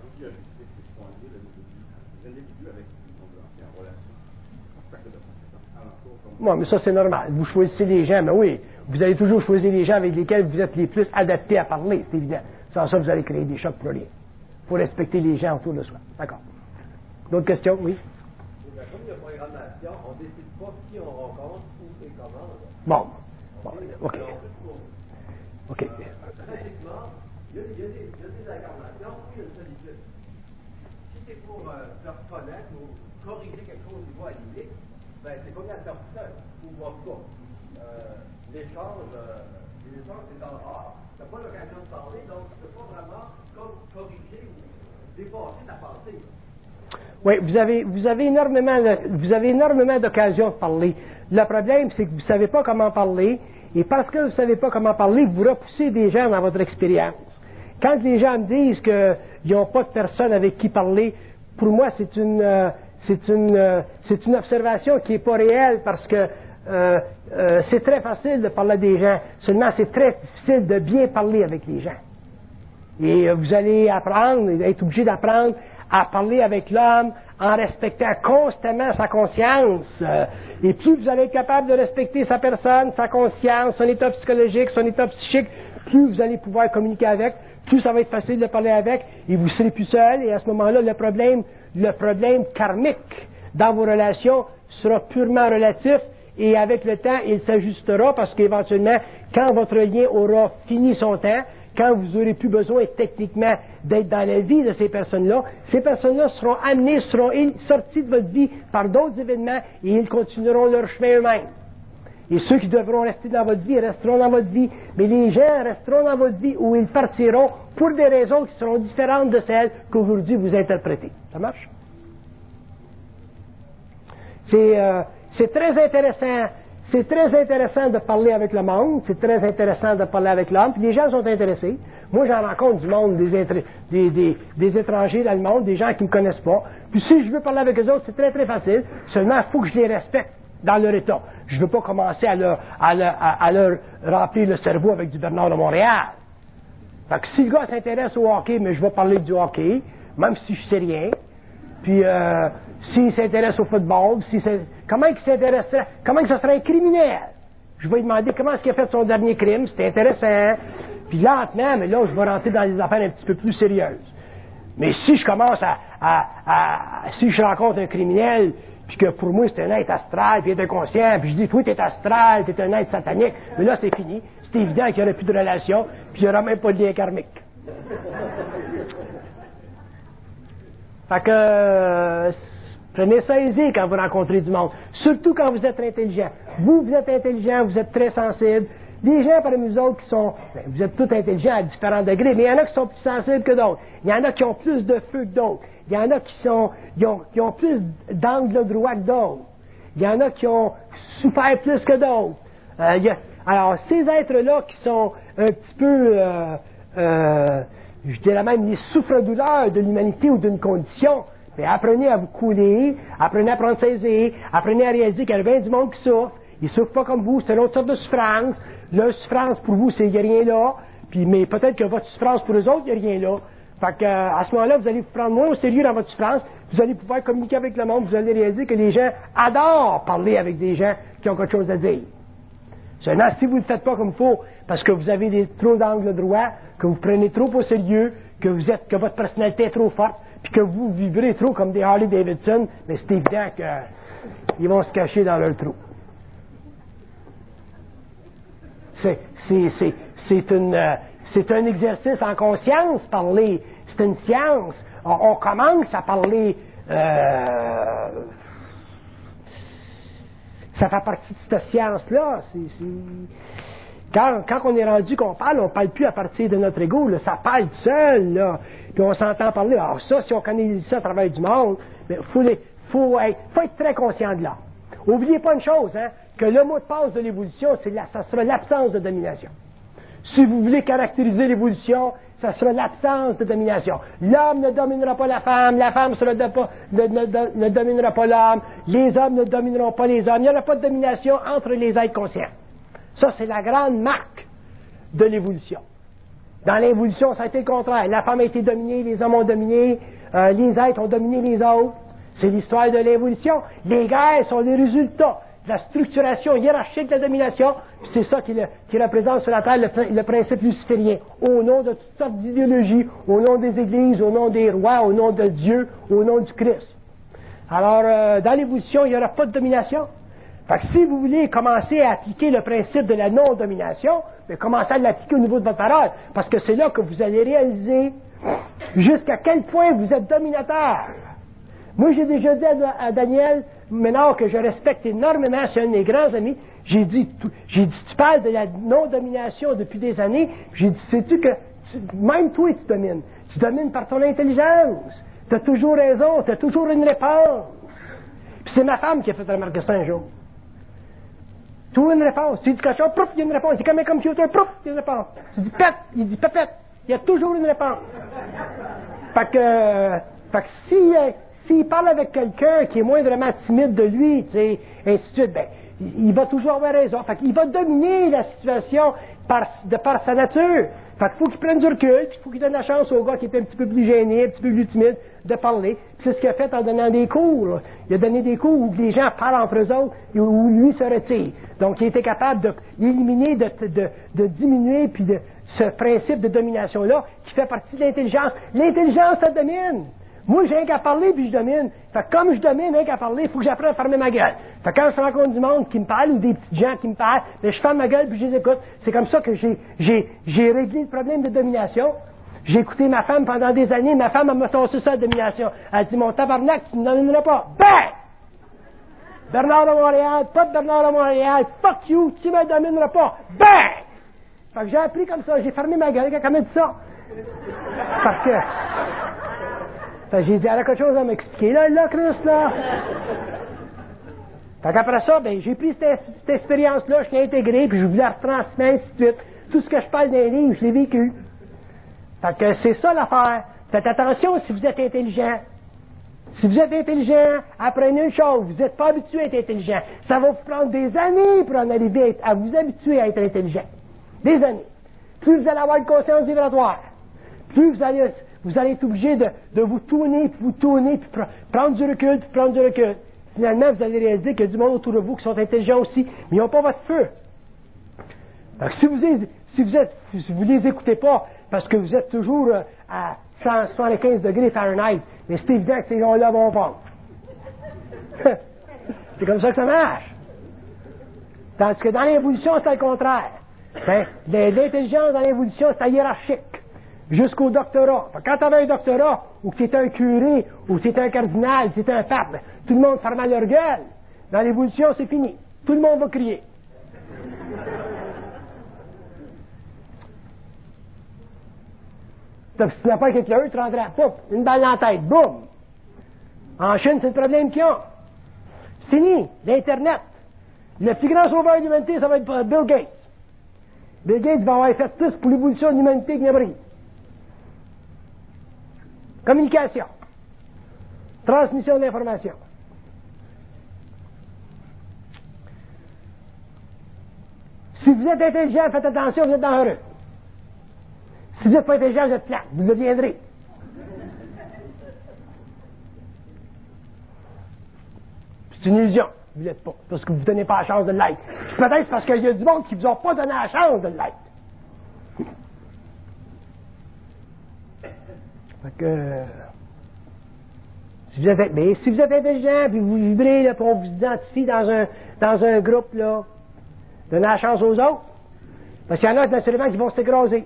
Bon, mais ça, c'est normal. Vous choisissez les gens, mais oui, vous allez toujours choisir les gens avec lesquels vous êtes les plus adaptés à parler, c'est évident. Sans ça, vous allez créer des chocs pour rien. Il faut respecter les gens autour de soi. D'accord. D'autres questions? Oui? Comme il y a programmation, on ne décide pas qui on rencontre, où et comment. Bon. Bon. OK. OK. Euh, pratiquement, il y, a, il, y a des, il y a des incarnations où il y a une solitude. Si c'est pour euh, se reconnaître ou corriger quelque chose au niveau anémique, ben, c'est comme la personne seule, ou voit pas. Euh, l'échange, euh, l'échange, c'est dans le rare. Tu n'as pas l'occasion de parler, donc tu ne peux pas vraiment corriger ou dépasser ta pensée. Oui, vous avez, vous avez énormément, vous avez énormément d'occasions de parler. Le problème, c'est que vous ne savez pas comment parler, et parce que vous ne savez pas comment parler, vous repoussez des gens dans votre expérience. Quand les gens me disent qu'ils n'ont pas de personne avec qui parler, pour moi, c'est une, euh, c'est une, euh, c'est une observation qui n'est pas réelle, parce que euh, euh, c'est très facile de parler à des gens, seulement c'est très difficile de bien parler avec les gens. Et euh, vous allez apprendre, être obligé d'apprendre à parler avec l'homme en respectant constamment sa conscience. Euh, et plus vous allez être capable de respecter sa personne, sa conscience, son état psychologique, son état psychique, plus vous allez pouvoir communiquer avec, plus ça va être facile de parler avec, et vous ne serez plus seul, et à ce moment-là, le problème, le problème karmique dans vos relations sera purement relatif, et avec le temps, il s'ajustera, parce qu'éventuellement, quand votre lien aura fini son temps, quand vous n'aurez plus besoin techniquement d'être dans la vie de ces personnes-là, ces personnes-là seront amenées, seront sorties de votre vie par d'autres événements et ils continueront leur chemin eux-mêmes. Et ceux qui devront rester dans votre vie resteront dans votre vie, mais les gens resteront dans votre vie où ils partiront pour des raisons qui seront différentes de celles qu'aujourd'hui vous interprétez. Ça marche? C'est, euh, c'est très intéressant. C'est très intéressant de parler avec le monde, c'est très intéressant de parler avec l'homme, puis les gens sont intéressés. Moi, j'en rencontre du monde, des, des, des, des étrangers dans le monde, des gens qui ne me connaissent pas. Puis si je veux parler avec eux autres, c'est très très facile, seulement il faut que je les respecte dans leur état. Je ne veux pas commencer à leur, à, leur, à, à leur remplir le cerveau avec du Bernard de Montréal. Fait que si le gars s'intéresse au hockey, mais je vais parler du hockey, même si je sais rien. Puis, euh, s'il s'intéresse au football, si c'est, comment il s'intéresserait, comment il serait un criminel? Je vais lui demander comment est-ce qu'il a fait son dernier crime, c'était intéressant. Puis lentement, mais là, je vais rentrer dans des affaires un petit peu plus sérieuses. Mais si je commence à, à, à si je rencontre un criminel, puis que pour moi c'est un être astral, puis il est inconscient, puis je dis, toi t'es astral, t'es un être satanique, mais là c'est fini. C'est évident qu'il n'y aura plus de relation, puis il n'y aura même pas de lien karmique. Fait que, euh, prenez ça aisé quand vous rencontrez du monde. Surtout quand vous êtes intelligent. Vous, vous êtes intelligent, vous êtes très sensible. Les gens parmi nous autres qui sont, ben, vous êtes tous intelligents à différents degrés, mais il y en a qui sont plus sensibles que d'autres. Il y en a qui ont plus de feu que d'autres. Il y en a qui sont, qui ont, qui ont plus d'angle droit que d'autres. Il y en a qui ont souffert plus que d'autres. Euh, il y a, alors, ces êtres-là qui sont un petit peu, euh, euh, je dirais même les souffres-douleurs de l'humanité ou d'une condition, mais apprenez à vous couler, apprenez à prendre saisir, apprenez à réaliser qu'il y a bien du monde qui souffre. Ils ne souffrent pas comme vous, c'est une autre sorte de souffrance. Leur souffrance pour vous, c'est il n'y a rien là. Puis, mais peut-être que votre souffrance pour eux autres, il n'y a rien là. Fait que, à ce moment-là, vous allez vous prendre moins au sérieux dans votre souffrance. Vous allez pouvoir communiquer avec le monde. Vous allez réaliser que les gens adorent parler avec des gens qui ont quelque chose à dire. Seulement, si vous ne le faites pas comme il faut, parce que vous avez des, trop d'angles droits, que vous prenez trop au sérieux, que vous êtes, que votre personnalité est trop forte, puis que vous vibrez trop comme des Harley Davidson, mais c'est évident qu'ils vont se cacher dans leur trou. C'est, c'est, c'est, c'est, une, euh, c'est un exercice en conscience, parler. C'est une science. On, on commence à parler. Euh, ça fait partie de cette science-là. C'est, c'est... Quand, quand on est rendu qu'on parle, on ne parle plus à partir de notre ego. Là, ça parle seul. Là. Puis on s'entend parler. Alors ça, si on connaît ça à travers du monde, il faut, faut, être, faut être très conscient de là. N'oubliez pas une chose, hein, que le mot de passe de l'évolution, c'est la, ça sera l'absence de domination. Si vous voulez caractériser l'évolution, ça sera l'absence de domination. L'homme ne dominera pas la femme, la femme sera de, ne, ne, ne dominera pas l'homme, les hommes ne domineront pas les hommes. Il n'y aura pas de domination entre les êtres conscients. Ça, c'est la grande marque de l'évolution. Dans l'évolution, ça a été le contraire. La femme a été dominée, les hommes ont dominé, euh, les êtres ont dominé les autres. C'est l'histoire de l'évolution. Les guerres sont les résultats de la structuration hiérarchique de la domination. Puis c'est ça qui, le, qui représente sur la Terre le, le principe luciférien. Au nom de toutes sortes d'idéologies, au nom des églises, au nom des rois, au nom de Dieu, au nom du Christ. Alors, euh, dans l'évolution, il n'y aura pas de domination. Fait que si vous voulez commencer à appliquer le principe de la non-domination, bien, commencez à l'appliquer au niveau de votre parole. Parce que c'est là que vous allez réaliser jusqu'à quel point vous êtes dominateur. Moi, j'ai déjà dit à, à Daniel Ménard, que je respecte énormément, c'est un de mes grands amis, j'ai dit, j'ai dit, tu parles de la non-domination depuis des années, j'ai dit, sais-tu que, tu, même toi, tu domines. Tu domines par ton intelligence. Tu as toujours raison, tu as toujours une réponse. Puis c'est ma femme qui a fait remarquer ça un jour. Tu as une réponse. Tu dis quelque chose, prouf, il y a une réponse. C'est comme un computer, prouf, il y a une réponse. Tu dis pète, il dit pépette, il y a toujours une réponse. Fait que, euh, fait que si, euh, s'il parle avec quelqu'un qui est moindrement timide de lui, tu sais, ainsi de suite, ben, il va toujours avoir raison. Fait qu'il va dominer la situation par, de par sa nature. Fait qu'il faut qu'il prenne du recul, puis il faut qu'il donne la chance au gars qui est un petit peu plus gêné, un petit peu plus timide, de parler. Puis c'est ce qu'il a fait en donnant des cours. Là. Il a donné des cours où les gens parlent entre eux autres et où lui se retire. Donc il était capable d'éliminer, de, de, de, de diminuer, puis de ce principe de domination-là qui fait partie de l'intelligence. L'intelligence, ça domine. Moi, j'ai rien qu'à parler, puis je domine. Fait que comme je domine, rien qu'à parler, il faut que j'apprenne à fermer ma gueule. Fait que quand je rencontre du monde qui me parle, ou des petits gens qui me parlent, ben, je ferme ma gueule, puis je les écoute. C'est comme ça que j'ai, j'ai, j'ai réglé le problème de domination. J'ai écouté ma femme pendant des années, ma femme m'a tossé ça, la domination. Elle dit, mon tabarnak, tu ne me domineras pas. Ben! Bernard de Montréal, pas de Bernard de Montréal, fuck you, tu ne me domineras pas. Ben! Fait que j'ai appris comme ça, j'ai fermé ma gueule quand elle m'a dit ça. Parce que... Fait que j'ai dit, elle a quelque chose à m'expliquer, là, là, Christ, là. Fait qu'après ça, ben, j'ai pris cette, cette expérience-là, je l'ai intégrée, puis je voulais la retransmettre, ainsi de suite. Tout ce que je parle dans les livres, je l'ai vécu. Fait que c'est ça l'affaire. Faites attention si vous êtes intelligent. Si vous êtes intelligent, apprenez une chose, vous n'êtes pas habitué à être intelligent. Ça va vous prendre des années pour en arriver à, être, à vous habituer à être intelligent. Des années. plus vous allez avoir une conscience vibratoire, plus vous allez, vous allez être obligé de, de vous tourner, puis vous tourner, puis prendre du recul, puis prendre du recul. Finalement, vous allez réaliser qu'il y a du monde autour de vous qui sont intelligents aussi, mais ils n'ont pas votre feu. Donc, si vous, si vous êtes, si vous les écoutez pas, parce que vous êtes toujours à cent soixante-quinze degrés Fahrenheit, mais c'est évident que ces gens-là vont pas. C'est comme ça que ça marche. Tandis que dans l'évolution, c'est le contraire. Ben, l'intelligence dans l'évolution, c'est hiérarchique. Jusqu'au doctorat. Quand tu avais un doctorat, ou que tu étais un curé, ou tu étais un cardinal, tu étais un pape, ben, tout le monde fermait leur gueule. Dans l'évolution, c'est fini. Tout le monde va crier. Si tu n'as pas quelqu'un, tu te rendrais à poupe. Une balle dans la tête, boum! En Chine, c'est le problème qu'ils ont. C'est fini, l'Internet. Le plus grand sauveur de l'humanité, ça va être Bill Gates. Bill Gates va avoir fait plus pour l'évolution de l'humanité qu'il n'y a rien. Communication. Transmission d'informations. Si vous êtes intelligent, faites attention, vous êtes dangereux. Si vous n'êtes pas intelligent, vous êtes plate. Vous deviendrez. C'est une illusion. Vous n'êtes pas. Parce que vous ne vous donnez pas la chance de l'être. Peut-être parce qu'il y a du monde qui ne vous a pas donné la chance de l'être. Fait que. Si vous êtes, mais si vous êtes intelligent, puis vous vibrez, là, puis on vous identifie dans un, dans un groupe, là, donnez la chance aux autres. Parce qu'il y en a, naturellement, qui vont s'écraser.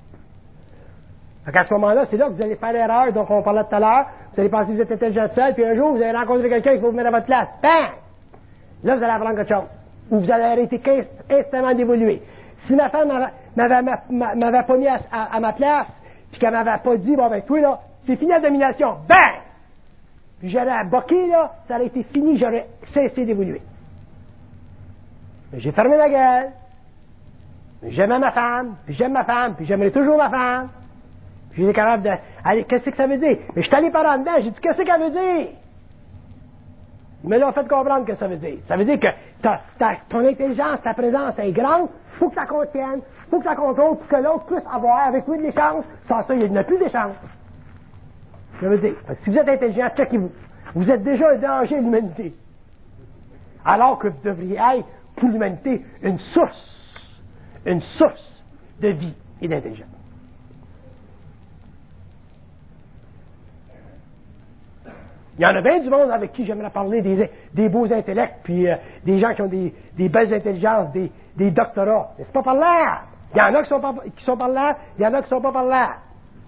À ce moment-là, c'est là que vous allez faire l'erreur dont on parlait tout à l'heure. Vous allez penser que vous êtes intelligent seul, puis un jour, vous allez rencontrer quelqu'un qui va vous mettre à votre place. Bang! Là, vous allez apprendre quelque chose. Ou vous allez arrêter instamment d'évoluer. Si ma femme m'avait, m'avait pas mis à, à, à ma place, puis qu'elle m'avait pas dit, bon ben, toi, là, c'est fini la domination. Bang! Puis j'aurais boqué, là, ça aurait été fini, j'aurais cessé d'évoluer. Mais j'ai fermé ma gueule. J'aimais ma femme, puis j'aime ma femme, puis j'aimerai toujours ma femme. Puis j'étais capable de. Allez, qu'est-ce que ça veut dire? Mais je suis allé par en dedans, j'ai dit, qu'est-ce que ça veut dire? Ils me l'ont fait comprendre que ça veut dire. Ça veut dire que ta, ta, ton intelligence, ta présence est grande, il faut que ça contienne, il faut que ça contrôle pour que l'autre puisse avoir avec lui de l'échange. Sans ça, il n'y a plus d'échange. Ça veut dire, si vous êtes intelligent, checkez-vous. Vous êtes déjà un danger à l'humanité. Alors que vous devriez être, pour l'humanité, une source, une source de vie et d'intelligence. Il y en a bien du monde avec qui j'aimerais parler des, des beaux intellects, puis euh, des gens qui ont des, des belles intelligences, des, des doctorats. Mais c'est pas par là. Il y en a qui sont, pas, qui sont par là, il y en a qui sont pas par là.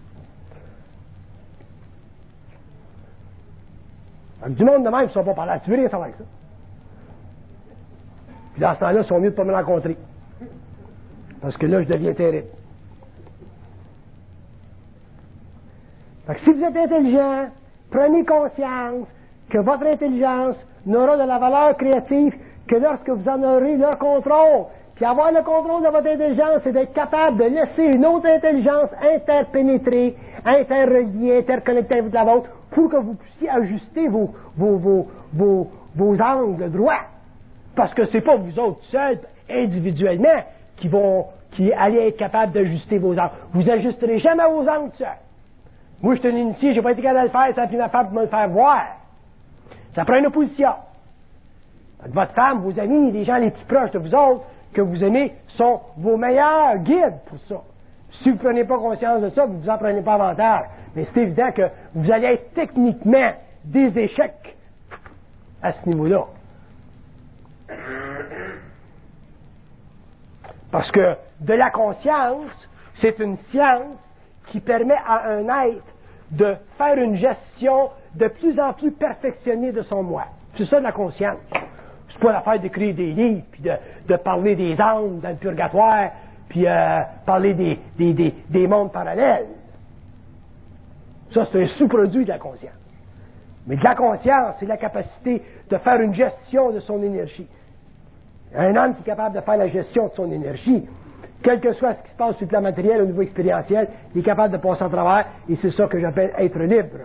Donc, du monde de même qui sont pas par là. Tu veux rien savoir avec ça. Puis dans ce temps-là, ils sont mieux de pas me rencontrer. Parce que là, je deviens terrible. Fait que si vous êtes intelligent, prenez conscience que votre intelligence n'aura de la valeur créative que lorsque vous en aurez le contrôle. Puis avoir le contrôle de votre intelligence, c'est d'être capable de laisser une autre intelligence interpénétrer, interrelier, interconnecter avec la vôtre, pour que vous puissiez ajuster vos, vos, vos, vos, vos angles droits. Parce que c'est pas vous autres seuls, individuellement, qui vont, qui allez être capables d'ajuster vos angles. Vous ajusterez jamais vos angles seuls. Moi, je suis un initié, j'ai pas été capable de le faire, ça a pris ma femme pour me le faire voir. Ça prend une opposition. Votre femme, vos amis, les gens les plus proches de vous autres, que vous aimez, sont vos meilleurs guides pour ça. Si vous ne prenez pas conscience de ça, vous ne vous en prenez pas avantage. Mais c'est évident que vous allez être techniquement des échecs à ce niveau-là. Parce que de la conscience, c'est une science qui permet à un être de faire une gestion de plus en plus perfectionnée de son moi. C'est ça de la conscience. C'est pas l'affaire d'écrire des livres, puis de, de parler des âmes dans le purgatoire, puis euh, parler des, des, des, des mondes parallèles. Ça, c'est un sous-produit de la conscience. Mais de la conscience, c'est la capacité de faire une gestion de son énergie. Un homme qui est capable de faire la gestion de son énergie, quel que soit ce qui se passe sur le plan matériel, au niveau expérientiel, il est capable de passer à travers, et c'est ça que j'appelle être libre.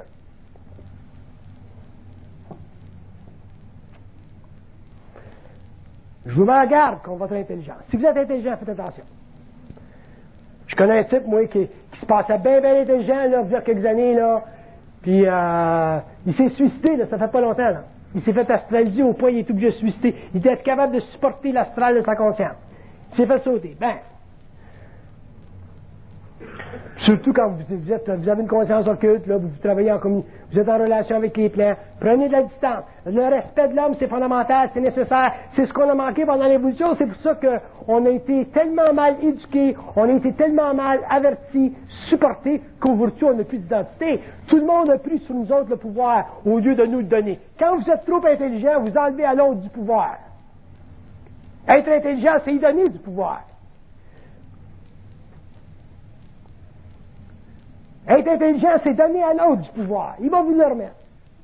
Je vous mets en garde contre votre intelligence. Si vous êtes intelligent, faites attention. Je connais un type, moi, qui, qui se passait bien, bien intelligent, là, il y a quelques années, là. Puis, euh, il s'est suicidé, là, ça fait pas longtemps, là. Il s'est fait astraliser au point où il est obligé de se suicider. Il était capable de supporter l'astral de sa conscience. Il s'est fait sauter. Ben. Surtout quand vous, vous, êtes, vous avez une conscience occulte, là, vous travaillez en communauté, vous êtes en relation avec les plans, prenez de la distance. Le respect de l'homme, c'est fondamental, c'est nécessaire, c'est ce qu'on a manqué pendant l'évolution, c'est pour ça qu'on a été tellement mal éduqués, on a été tellement mal avertis, supportés, qu'aujourd'hui on n'a plus d'identité. Tout le monde a pris sur nous autres le pouvoir, au lieu de nous le donner. Quand vous êtes trop intelligent, vous enlevez à l'autre du pouvoir. Être intelligent, c'est y donner du pouvoir. Être intelligent, c'est donner à l'autre du pouvoir. Il va vous le remettre.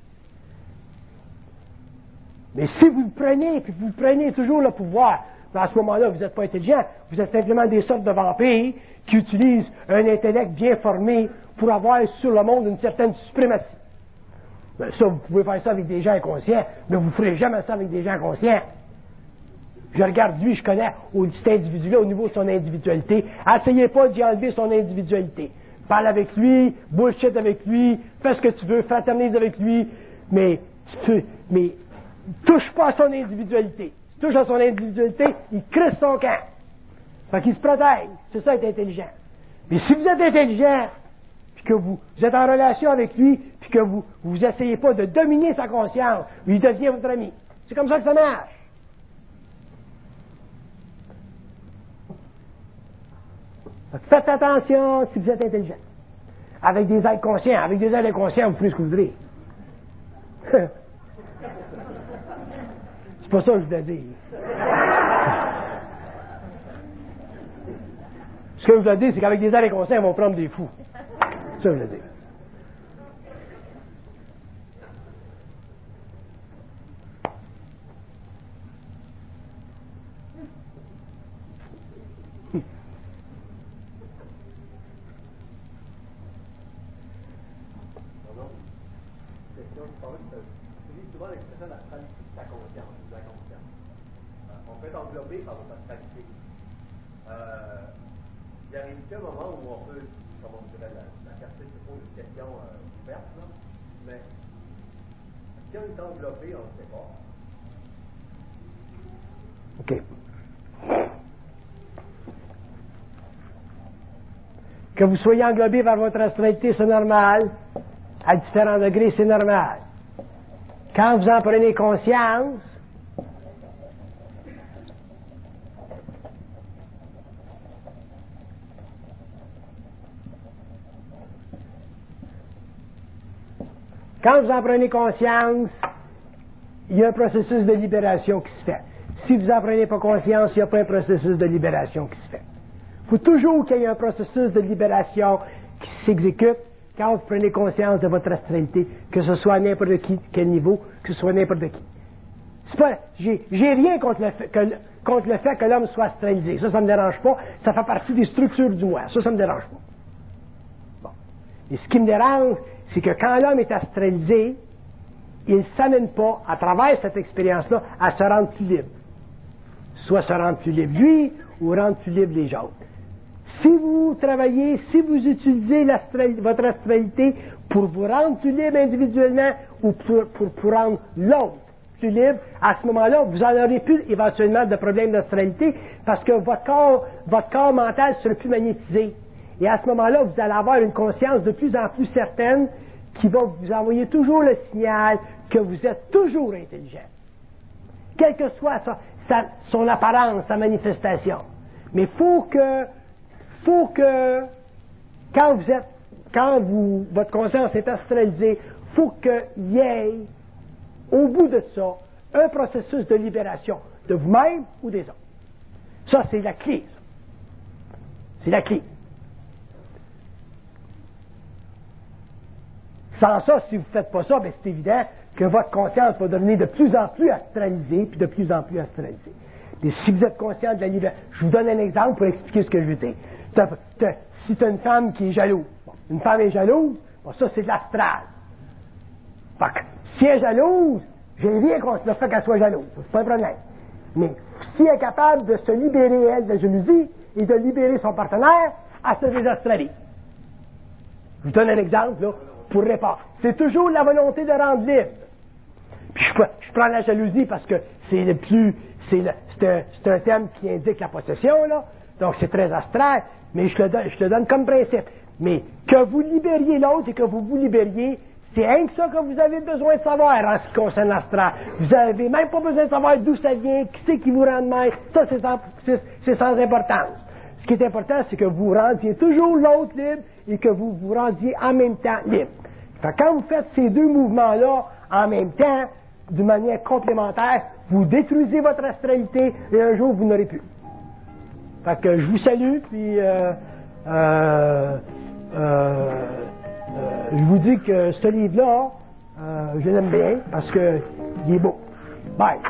Mais si vous le prenez, puis vous prenez toujours le pouvoir, à ce moment-là, vous n'êtes pas intelligent. Vous êtes simplement des sortes de vampires qui utilisent un intellect bien formé pour avoir sur le monde une certaine suprématie. Ben ça, vous pouvez faire ça avec des gens inconscients, mais vous ne ferez jamais ça avec des gens conscients. Je regarde lui, je connais au, cet individu-là au niveau de son individualité. Essayez pas d'y enlever son individualité. Parle avec lui, bullshit avec lui, fais ce que tu veux, fraternise avec lui, mais tu peux, mais touche pas à son individualité. Si tu touches à son individualité, il crisse son camp. Fait qu'il se protège. C'est ça être intelligent. Mais si vous êtes intelligent, puis que vous, vous êtes en relation avec lui, puis que vous vous essayez pas de dominer sa conscience, il devient votre ami. C'est comme ça que ça marche. Faites attention si vous êtes intelligent. Avec des êtres conscients. Avec des êtres inconscients, vous ferez ce que vous voudrez. C'est pas ça que je voulais dire. Ce que je voulais dire, c'est qu'avec des êtres inconscients, ils vont prendre des fous. C'est ça que je voulais dire. On peut être englobé par votre astralité. Euh, il arrive qu'un moment où on peut, comme on dirait, la, la personne se pose une question euh, ouverte, là, mais si on est englobé, on ne sait pas. OK. Que vous soyez englobé par votre astralité, c'est normal. À différents degrés, c'est normal. Quand vous en prenez conscience, quand vous en prenez conscience, il y a un processus de libération qui se fait. Si vous n'en prenez pas conscience, il n'y a pas un processus de libération qui se fait. Il faut toujours qu'il y ait un processus de libération qui s'exécute quand vous prenez conscience de votre astralité, que ce soit à n'importe qui, quel niveau, que ce soit n'importe qui. C'est pas, j'ai, j'ai rien contre le, fait, que, contre le fait que l'homme soit astralisé. Ça, ça ne me dérange pas. Ça fait partie des structures du moi. Ça, ça ne me dérange pas. Bon. Et ce qui me dérange, c'est que quand l'homme est astralisé, il ne s'amène pas, à travers cette expérience-là, à se rendre plus libre. Soit se rendre plus libre lui, ou rendre plus libre les autres. Si vous travaillez, si vous utilisez l'astral, votre astralité pour vous rendre plus libre individuellement, ou pour, pour, pour rendre l'autre plus libre, à ce moment-là, vous en aurez plus éventuellement de problèmes d'astralité, parce que votre corps, votre corps mental sera plus magnétisé. Et à ce moment-là, vous allez avoir une conscience de plus en plus certaine qui va vous envoyer toujours le signal que vous êtes toujours intelligent. Quelle que soit sa, sa, son apparence, sa manifestation. Mais il faut que, faut que, quand vous êtes, quand vous, votre conscience est astralisée, il faut qu'il y ait, au bout de ça, un processus de libération de vous-même ou des autres. Ça, c'est la clé. Ça. C'est la clé. Sans ça, si vous ne faites pas ça, bien, c'est évident que votre conscience va devenir de plus en plus astralisée, puis de plus en plus astralisée. Mais si vous êtes conscient de la libération, je vous donne un exemple pour expliquer ce que je veux dire. T'as, t'as, si tu as une femme qui est jalouse, bon, une femme est jalouse, bon, ça c'est de l'astral. Fait que, si elle est jalouse, j'ai rien contre le fait qu'elle soit jalouse, c'est pas un problème. Mais si elle est capable de se libérer, elle, de la jalousie, et de libérer son partenaire, à se désastraler. Je vous donne un exemple, là, pour répondre. C'est toujours la volonté de rendre libre. Puis je, je prends la jalousie parce que c'est le plus, c'est, le, c'est, un, c'est un thème qui indique la possession, là. Donc c'est très abstrait, mais je le, donne, je le donne comme principe. Mais que vous libériez l'autre et que vous vous libériez, c'est rien que ça que vous avez besoin de savoir en ce qui concerne l'astral. Vous n'avez même pas besoin de savoir d'où ça vient, qui c'est qui vous rend de même. Ça, c'est sans, c'est, c'est sans importance. Ce qui est important, c'est que vous rendiez toujours l'autre libre et que vous vous rendiez en même temps libre. Fait que quand vous faites ces deux mouvements-là en même temps, d'une manière complémentaire, vous détruisez votre astralité et un jour, vous n'aurez plus. Fait que je vous salue, puis euh, euh, euh, Euh, je vous dis que ce livre-là, euh, je l'aime bien parce qu'il est beau. Bye!